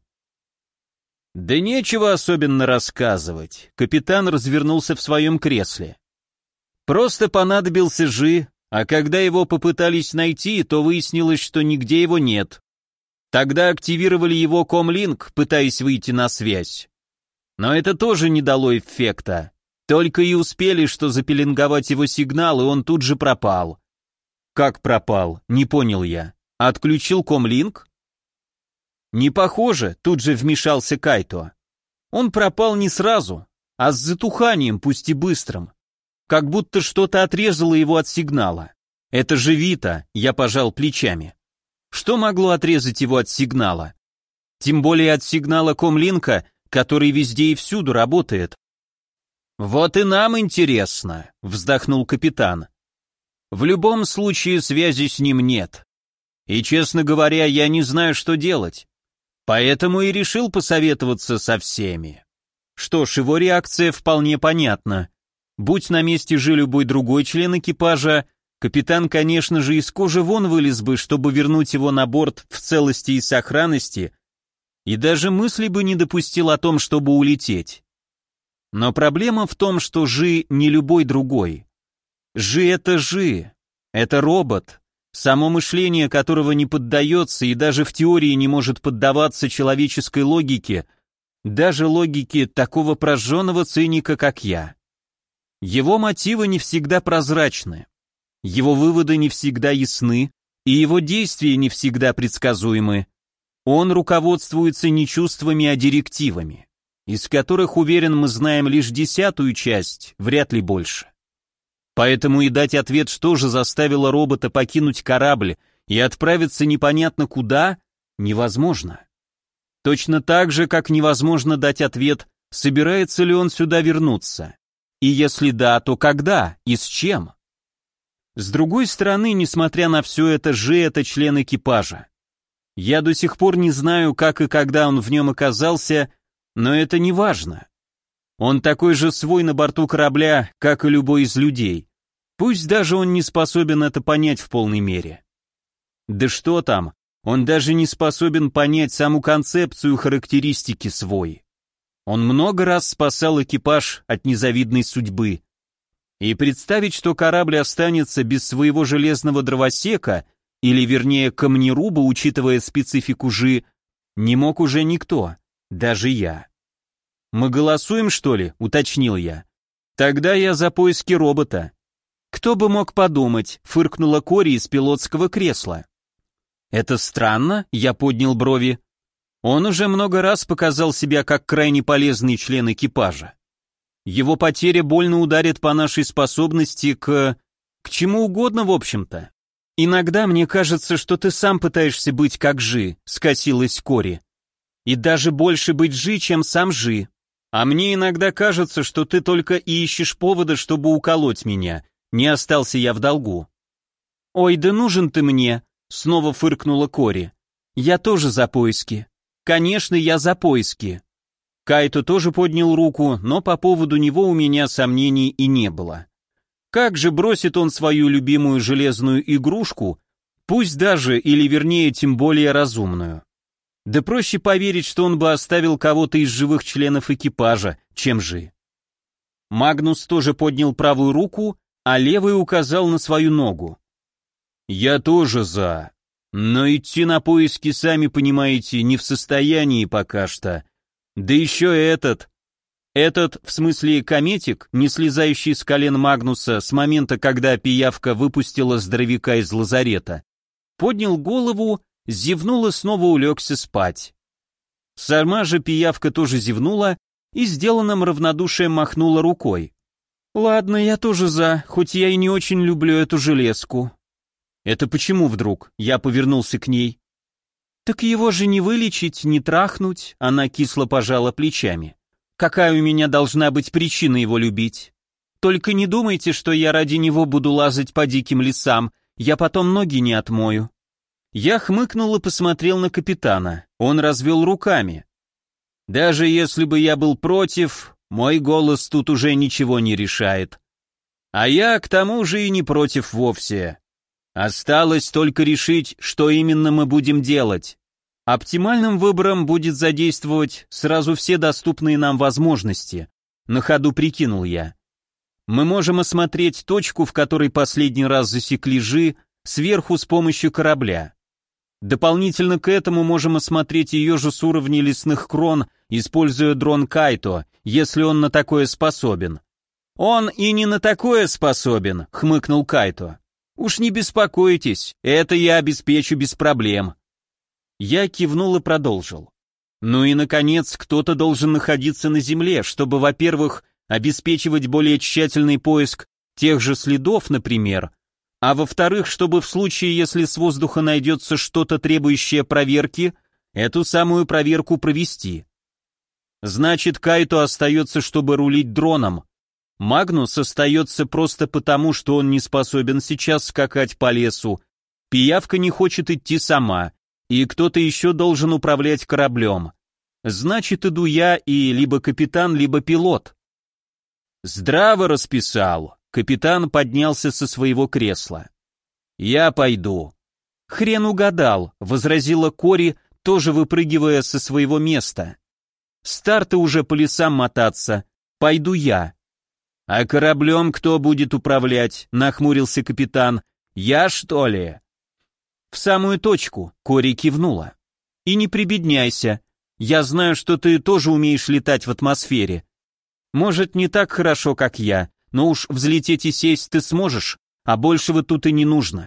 «Да нечего особенно рассказывать», — капитан развернулся в своем кресле. «Просто понадобился Жи, а когда его попытались найти, то выяснилось, что нигде его нет. Тогда активировали его комлинк, пытаясь выйти на связь. Но это тоже не дало эффекта. Только и успели, что запеленговать его сигнал, и он тут же пропал». «Как пропал?» — не понял я. «Отключил комлинк?» «Не похоже», — тут же вмешался Кайто. «Он пропал не сразу, а с затуханием, пусть и быстрым. Как будто что-то отрезало его от сигнала. Это же Вита», — я пожал плечами. «Что могло отрезать его от сигнала? Тем более от сигнала комлинка, который везде и всюду работает». «Вот и нам интересно», — вздохнул капитан. «В любом случае связи с ним нет. И, честно говоря, я не знаю, что делать. Поэтому и решил посоветоваться со всеми». Что ж, его реакция вполне понятна. Будь на месте Жи любой другой член экипажа, капитан, конечно же, из кожи вон вылез бы, чтобы вернуть его на борт в целости и сохранности, и даже мысли бы не допустил о том, чтобы улететь. Но проблема в том, что Жи не любой другой. Жи — это робот, само мышление которого не поддается и даже в теории не может поддаваться человеческой логике, даже логике такого прожженного циника, как я. Его мотивы не всегда прозрачны, его выводы не всегда ясны, и его действия не всегда предсказуемы. Он руководствуется не чувствами, а директивами, из которых, уверен, мы знаем лишь 10-ую часть, вряд ли больше. Поэтому и дать ответ, что же заставило робота покинуть корабль и отправиться непонятно куда, невозможно. Точно так же, как невозможно дать ответ, собирается ли он сюда вернуться. И если да, то когда и с чем? С другой стороны, несмотря на все это, Жи — это член экипажа. Я до сих пор не знаю, как и когда он в нем оказался, но это не важно. Он такой же свой на борту корабля, как и любой из людей. Пусть даже он не способен это понять в полной мере. Да что там, он даже не способен понять саму концепцию характеристики свой. Он много раз спасал экипаж от незавидной судьбы. И представить, что корабль останется без своего железного дровосека, или вернее камнеруба, учитывая специфику Жи, не мог уже никто, даже я. «Мы голосуем, что ли?» — уточнил я. «Тогда я за поиски робота». «Кто бы мог подумать», — фыркнула Кори из пилотского кресла. «Это странно», — я поднял брови. «Он уже много раз показал себя как крайне полезный член экипажа. Его потеря больно ударит по нашей способности к чему угодно, в общем-то». «Иногда мне кажется, что ты сам пытаешься быть как Жи», — скосилась Кори. «И даже больше быть Жи, чем сам Жи. А мне иногда кажется, что ты только и ищешь повода, чтобы уколоть меня. Не остался я в долгу». «Ой, да нужен ты мне», — снова фыркнула Кори. «Я тоже за поиски». «Конечно, я за поиски». Кайто тоже поднял руку, но по поводу него у меня сомнений и не было. Как же бросит он свою любимую железную игрушку, пусть даже, или вернее, тем более разумную? Да проще поверить, что он бы оставил кого-то из живых членов экипажа, чем же. Магнус тоже поднял правую руку, а левый указал на свою ногу. «Я тоже за. Но идти на поиски, сами понимаете, не в состоянии пока что. Да еще этот, в смысле кометик, не слезающий с колен Магнуса с момента, когда пиявка выпустила здоровяка из лазарета, поднял голову, зевнул и снова улегся спать. Сама же пиявка тоже зевнула и сделанным равнодушием махнула рукой. «Ладно, я тоже за, хоть я и не очень люблю эту железку». «Это почему вдруг?» Я повернулся к ней. «Так его же не вылечить, не трахнуть», она кисло пожала плечами. «Какая у меня должна быть причина его любить? Только не думайте, что я ради него буду лазать по диким лесам, я потом ноги не отмою». Я хмыкнул и посмотрел на капитана. Он развел руками. «Даже если бы я был против, мой голос тут уже ничего не решает. А я, к тому же, и не против вовсе. Осталось только решить, что именно мы будем делать. Оптимальным выбором будет задействовать сразу все доступные нам возможности. На ходу прикинул я. Мы можем осмотреть точку, в которой последний раз засекли Жи, сверху с помощью корабля. Дополнительно к этому можем осмотреть ее же с уровня лесных крон, используя дрон Кайто, если он на такое способен. «Он и не на такое способен», — хмыкнул Кайто. «Уж не беспокойтесь, это я обеспечу без проблем». Я кивнул и продолжил. Ну и, наконец, кто-то должен находиться на земле, чтобы, во-первых, обеспечивать более тщательный поиск тех же следов, например, а во-вторых, чтобы в случае, если с воздуха найдется что-то, требующее проверки, эту самую проверку провести. Значит, Кайто остается, чтобы рулить дроном. Магнус остается просто потому, что он не способен сейчас скакать по лесу, пиявка не хочет идти сама, и кто-то еще должен управлять кораблем. Значит, иду я и либо капитан, либо пилот. Здраво расписал. Капитан поднялся со своего кресла. Я пойду. Хрен угадал, возразила Кори, тоже выпрыгивая со своего места. Старты уже по лесам мотаться. Пойду я. «А кораблем кто будет управлять?» — нахмурился капитан. «Я, что ли?» «В самую точку», — Кори кивнула. «И не прибедняйся. Я знаю, что ты тоже умеешь летать в атмосфере. Может, не так хорошо, как я, но уж взлететь и сесть ты сможешь, а большего тут и не нужно.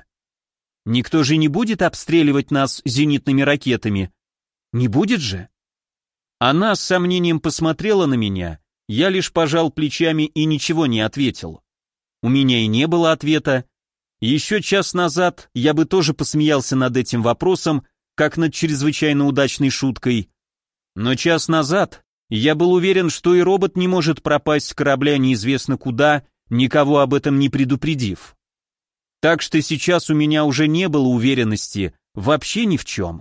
Никто же не будет обстреливать нас зенитными ракетами. Не будет же?» Она с сомнением посмотрела на меня. Я лишь пожал плечами и ничего не ответил. У меня и не было ответа. Еще час назад я бы тоже посмеялся над этим вопросом, как над чрезвычайно удачной шуткой. Но час назад я был уверен, что и робот не может пропасть с корабля неизвестно куда, никого об этом не предупредив. Так что сейчас у меня уже не было уверенности вообще ни в чем.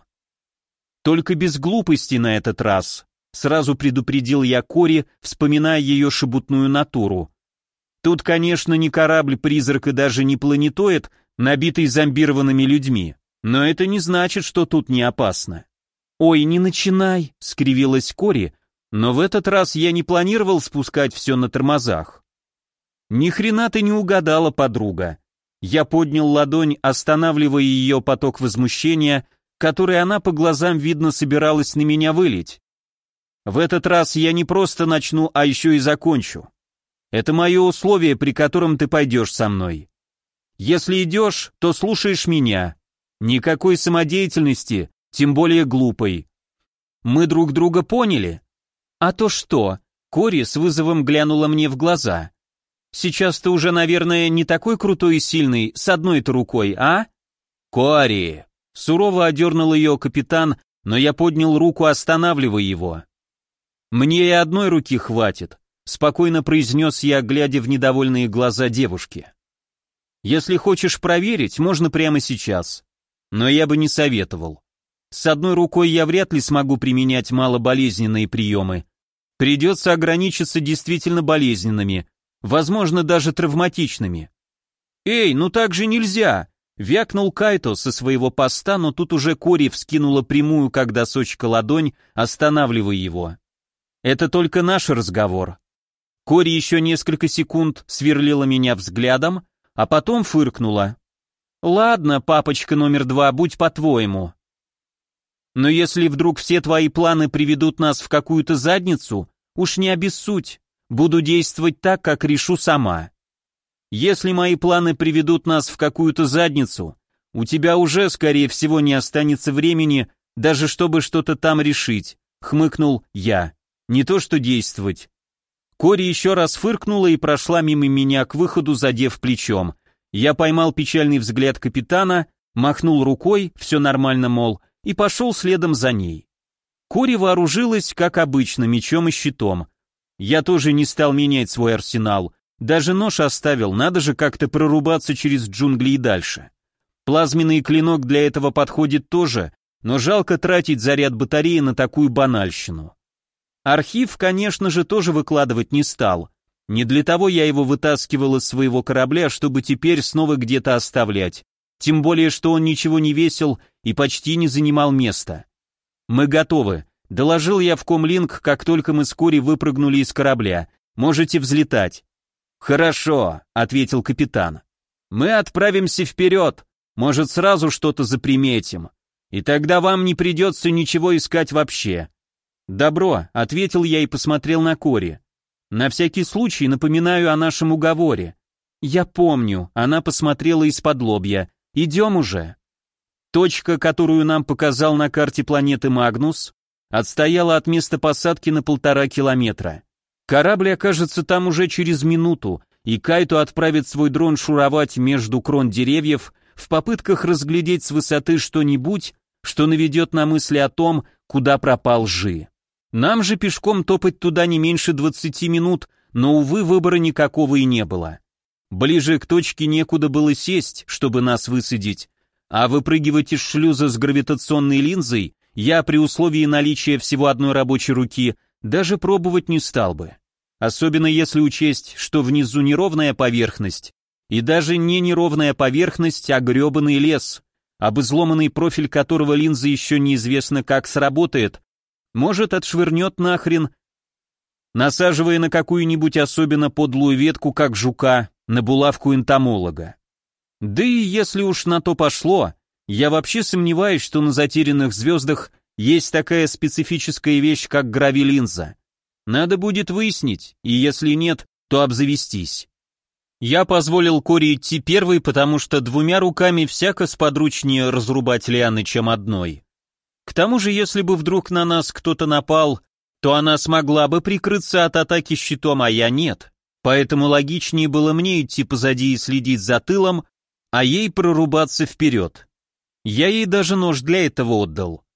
Только без глупости на этот раз. Сразу предупредил я Кори, вспоминая ее шебутную натуру. Тут, конечно, не корабль-призрак и даже не планетоид, набитый зомбированными людьми, но это не значит, что тут не опасно. «Ой, не начинай», — скривилась Кори, но в этот раз я не планировал спускать все на тормозах. Ни хрена ты не угадала, подруга. Я поднял ладонь, останавливая ее поток возмущения, который она по глазам, видно, собиралась на меня вылить. В этот раз я не просто начну, а еще и закончу. Это мое условие, при котором ты пойдешь со мной. Если идешь, то слушаешь меня. Никакой самодеятельности, тем более глупой. Мы друг друга поняли? А то что? Кори с вызовом глянула мне в глаза. Сейчас ты уже, наверное, не такой крутой и сильный, с одной-то рукой, а? Кори! Сурово одернул ее капитан, но я поднял руку, останавливая его. «Мне и одной руки хватит», — спокойно произнес я, глядя в недовольные глаза девушки. Если хочешь проверить, можно прямо сейчас. Но я бы не советовал. С одной рукой я вряд ли смогу применять малоболезненные приемы. Придется ограничиться действительно болезненными, возможно, даже травматичными. «Эй, ну так же нельзя!» — вякнул Кайто со своего поста, но тут уже Кори вскинула прямую, как досочка, ладонь, останавливая его. «Это только наш разговор». Кори еще несколько секунд сверлила меня взглядом, а потом фыркнула. «Ладно, папочка номер 2, будь по-твоему. Но если вдруг все твои планы приведут нас в какую-то задницу, уж не обессудь, буду действовать так, как решу сама. Если мои планы приведут нас в какую-то задницу, у тебя уже, скорее всего, не останется времени, даже чтобы что-то там решить», — хмыкнул я. «Не то что действовать». Кори еще раз фыркнула и прошла мимо меня к выходу, задев плечом. Я поймал печальный взгляд капитана, махнул рукой, все нормально, мол, и пошел следом за ней. Кори вооружилась, как обычно, мечом и щитом. Я тоже не стал менять свой арсенал, даже нож оставил, надо же как-то прорубаться через джунгли и дальше. Плазменный клинок для этого подходит тоже, но жалко тратить заряд батареи на такую банальщину. Архив, конечно же, тоже выкладывать не стал. Не для того я его вытаскивал из своего корабля, чтобы теперь снова где-то оставлять. Тем более, что он ничего не весил и почти не занимал места. «Мы готовы», — доложил я в комлинк, как только мы с Кори выпрыгнули из корабля. «Можете взлетать». «Хорошо», — ответил капитан. «Мы отправимся вперед, может, сразу что-то заприметим, и тогда вам не придется ничего искать вообще». «Добро», — ответил я и посмотрел на Кори. «На всякий случай напоминаю о нашем уговоре». «Я помню», — она посмотрела из-под лобья. «Идем уже». Точка, которую нам показал на карте планеты Магнус, отстояла от места посадки на 1,5 километра. Корабль окажется там уже через минуту, и Кайто отправит свой дрон шуровать между крон деревьев в попытках разглядеть с высоты что-нибудь, что наведет на мысли о том, куда пропал Жи. Нам же пешком топать туда не меньше 20 минут, но, увы, выбора никакого и не было. Ближе к точке некуда было сесть, чтобы нас высадить, а выпрыгивать из шлюза с гравитационной линзой я при условии наличия всего одной рабочей руки даже пробовать не стал бы. Особенно если учесть, что внизу неровная поверхность, и даже не неровная поверхность, а гребаный лес, об изломанный профиль которого линза еще неизвестно как сработает, может отшвырнет нахрен, насаживая на какую-нибудь особенно подлую ветку, как жука, на булавку энтомолога. Да и если уж на то пошло, я вообще сомневаюсь, что на затерянных звездах есть такая специфическая вещь, как гравилинза. Надо будет выяснить, и если нет, то обзавестись. Я позволил Кори идти первой, потому что 2 руками всяко сподручнее разрубать лианы, чем одной. К тому же, если бы вдруг на нас кто-то напал, то она смогла бы прикрыться от атаки щитом, а я нет. Поэтому логичнее было мне идти позади и следить за тылом, а ей прорубаться вперед. Я ей даже нож для этого отдал.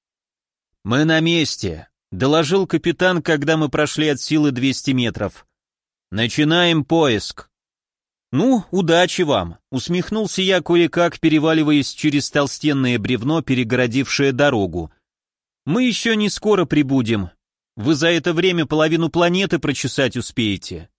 «Мы на месте», — доложил капитан, когда мы прошли от силы 200 метров. «Начинаем поиск». «Ну, удачи вам», — усмехнулся я кое-как, переваливаясь через толстенное бревно, перегородившее дорогу. «Мы еще не скоро прибудем. Вы за это время половину планеты прочесать успеете».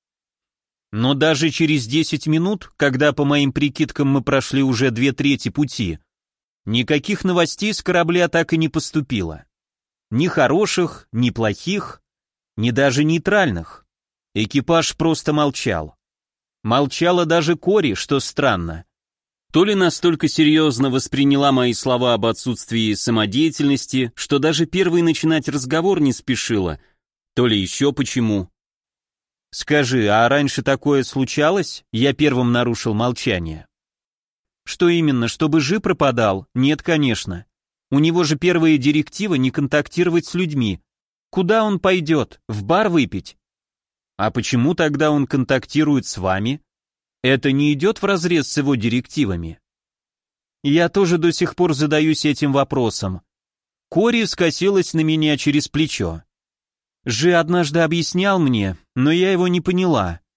Но даже через 10 минут, когда по моим прикидкам мы прошли уже 2/3 пути, никаких новостей с корабля так и не поступило. Ни хороших, ни плохих, ни даже нейтральных. Экипаж просто молчал. Молчала даже Кори, что странно. То ли настолько серьезно восприняла мои слова об отсутствии самодеятельности, что даже первой начинать разговор не спешила, то ли еще почему. «Скажи, а раньше такое случалось?» Я первым нарушил молчание. «Что именно, чтобы Жи пропадал? Нет, конечно. У него же первая директива не контактировать с людьми. Куда он пойдет? В бар выпить? А почему тогда он контактирует с вами? Это не идет вразрез с его директивами?» Я тоже до сих пор задаюсь этим вопросом. Кори скосилась на меня через плечо. Жи однажды объяснял мне, но я его не поняла.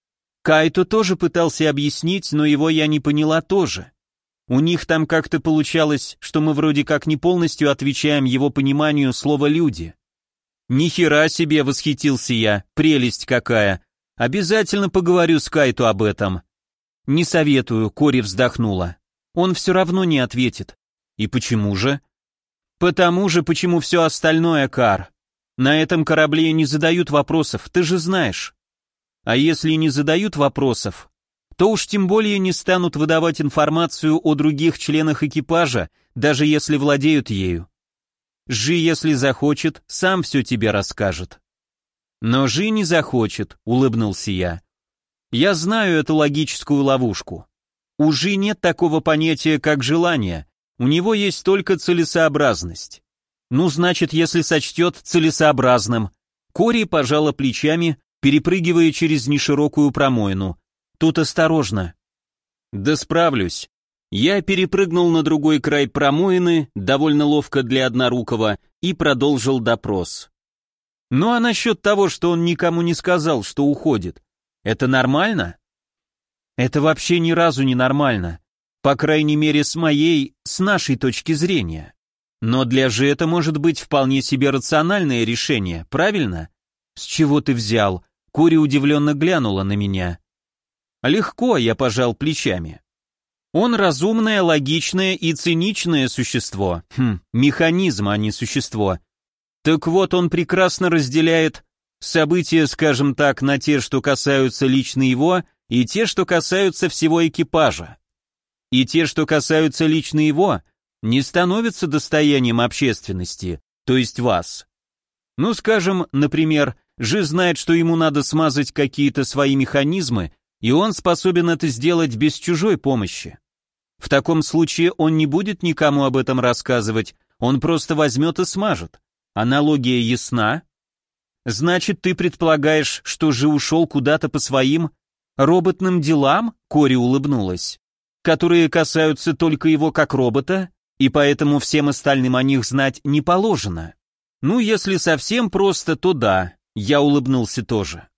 Кайто тоже пытался объяснить, но его я не поняла тоже. У них там как-то получалось, что мы вроде как не полностью отвечаем его пониманию слова «люди». «Ни хера себе!» — восхитился я, прелесть какая! Обязательно поговорю с Кайто об этом. «Не советую», — Кори вздохнула. «Он все равно не ответит». «И почему же?» «Потому же, почему все остальное, Кар. На этом корабле не задают вопросов, ты же знаешь. А если не задают вопросов, то уж тем более не станут выдавать информацию о других членах экипажа, даже если владеют ею. Жи, если захочет, сам все тебе расскажет». «Но Жи не захочет», — улыбнулся я. «Я знаю эту логическую ловушку. У Жи нет такого понятия, как желание, у него есть только целесообразность. Ну, значит, если сочтет целесообразным». Кори пожала плечами, перепрыгивая через неширокую промоину. «Тут осторожно». «Да справлюсь». Я перепрыгнул на другой край промоины, довольно ловко для однорукого, и продолжил допрос. «Ну а насчет того, что он никому не сказал, что уходит, это нормально?» «Это вообще ни разу не нормально. По крайней мере, с нашей точки зрения. Но для Жи это может быть вполне себе рациональное решение, правильно?» «С чего ты взял?» Кори удивленно глянула на меня. «Легко», — я пожал плечами. «Он разумное, логичное и циничное существо. Механизм, а не существо. Так вот, он прекрасно разделяет события, скажем так, на те, что касаются лично его, и те, что касаются всего экипажа. И те, что касаются лично его, не становятся достоянием общественности, то есть вас. Ну, скажем, например, Жи знает, что ему надо смазать какие-то свои механизмы, и он способен это сделать без чужой помощи. В таком случае он не будет никому об этом рассказывать, он просто возьмет и смажет. Аналогия ясна? Значит, ты предполагаешь, что Жи ушел куда-то по своим роботным делам? Кори улыбнулась. Которые касаются только его как робота, и поэтому всем остальным о них знать не положено. Ну, если совсем просто, то да, я улыбнулся тоже.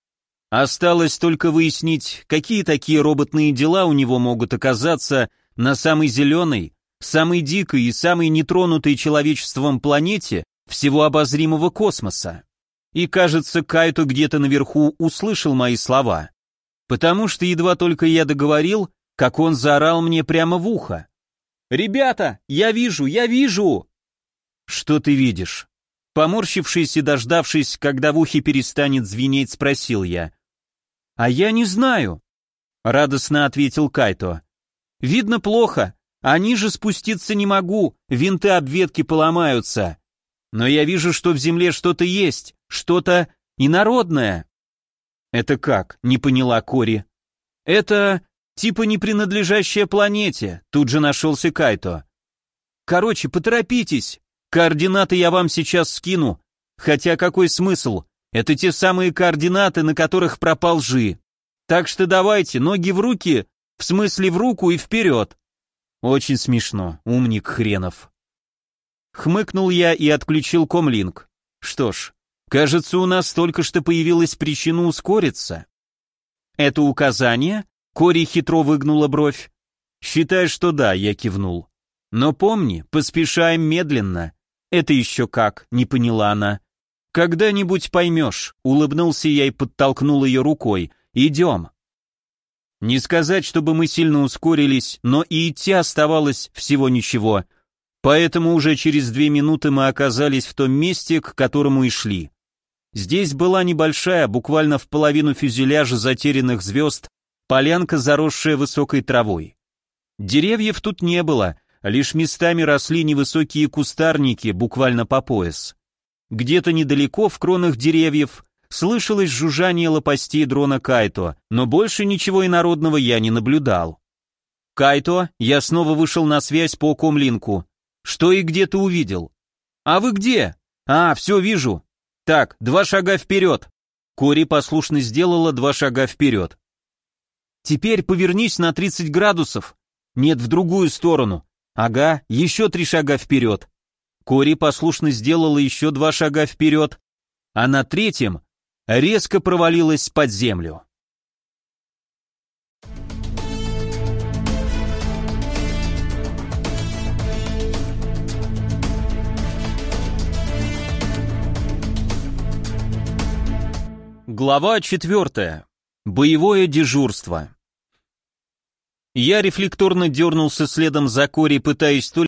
Осталось только выяснить, какие такие роботные дела у него могут оказаться на самой зеленой, самой дикой и самой нетронутой человечеством планете всего обозримого космоса. И кажется, Кайто где-то наверху услышал мои слова, потому что едва только я договорил, как он заорал мне прямо в ухо. «Ребята, я вижу, я вижу!» «Что ты видишь?» Поморщившись и дождавшись, когда в ухе перестанет звенеть, спросил я. «А я не знаю», — радостно ответил Кайто. «Видно плохо, а ниже спуститься не могу, винты обветки поломаются. Но я вижу, что в земле что-то есть, что-то инородное». «Это как?» — не поняла Кори. «Это типа не принадлежащее планете», — тут же нашелся Кайто. «Короче, поторопитесь, координаты я вам сейчас скину. Хотя какой смысл? Это те самые координаты, на которых пропал Жи. Так что давайте, ноги в руки, в смысле в руку и вперед». Очень смешно, умник хренов. Хмыкнул я и отключил комлинк. Что ж, кажется, у нас только что появилась причина ускориться. «Это указание?» Кори хитро выгнула бровь. «Считай, что да», я кивнул. «Но помни, поспешаем медленно». «Это еще как?» — не поняла она. «Когда-нибудь поймешь», — улыбнулся я и подтолкнул ее рукой. «Идем». Не сказать, чтобы мы сильно ускорились, но и идти оставалось всего ничего. Поэтому уже через 2 минуты мы оказались в том месте, к которому и шли. Здесь была небольшая, буквально в половину фюзеляжа затерянных звезд, полянка, заросшая высокой травой. Деревьев тут не было, лишь местами росли невысокие кустарники, буквально по пояс. Где-то недалеко, в кронах деревьев, слышалось жужжание лопастей дрона Кайто, но больше ничего инородного я не наблюдал. «Кайто, я снова вышел на связь по комлинку. Что и где ты увидел?» «А вы где?» «А, все вижу». «Так, 2 шага вперед». Кори послушно сделала 2 шага вперед. «Теперь повернись на 30 градусов. Нет, в другую сторону. Ага, еще 3 шага вперед». Кори послушно сделала еще 2 шага вперед, а на 3-м резко провалилась под землю. Глава 4. Боевое дежурство. Я рефлекторно дернулся следом за Кори, пытаясь то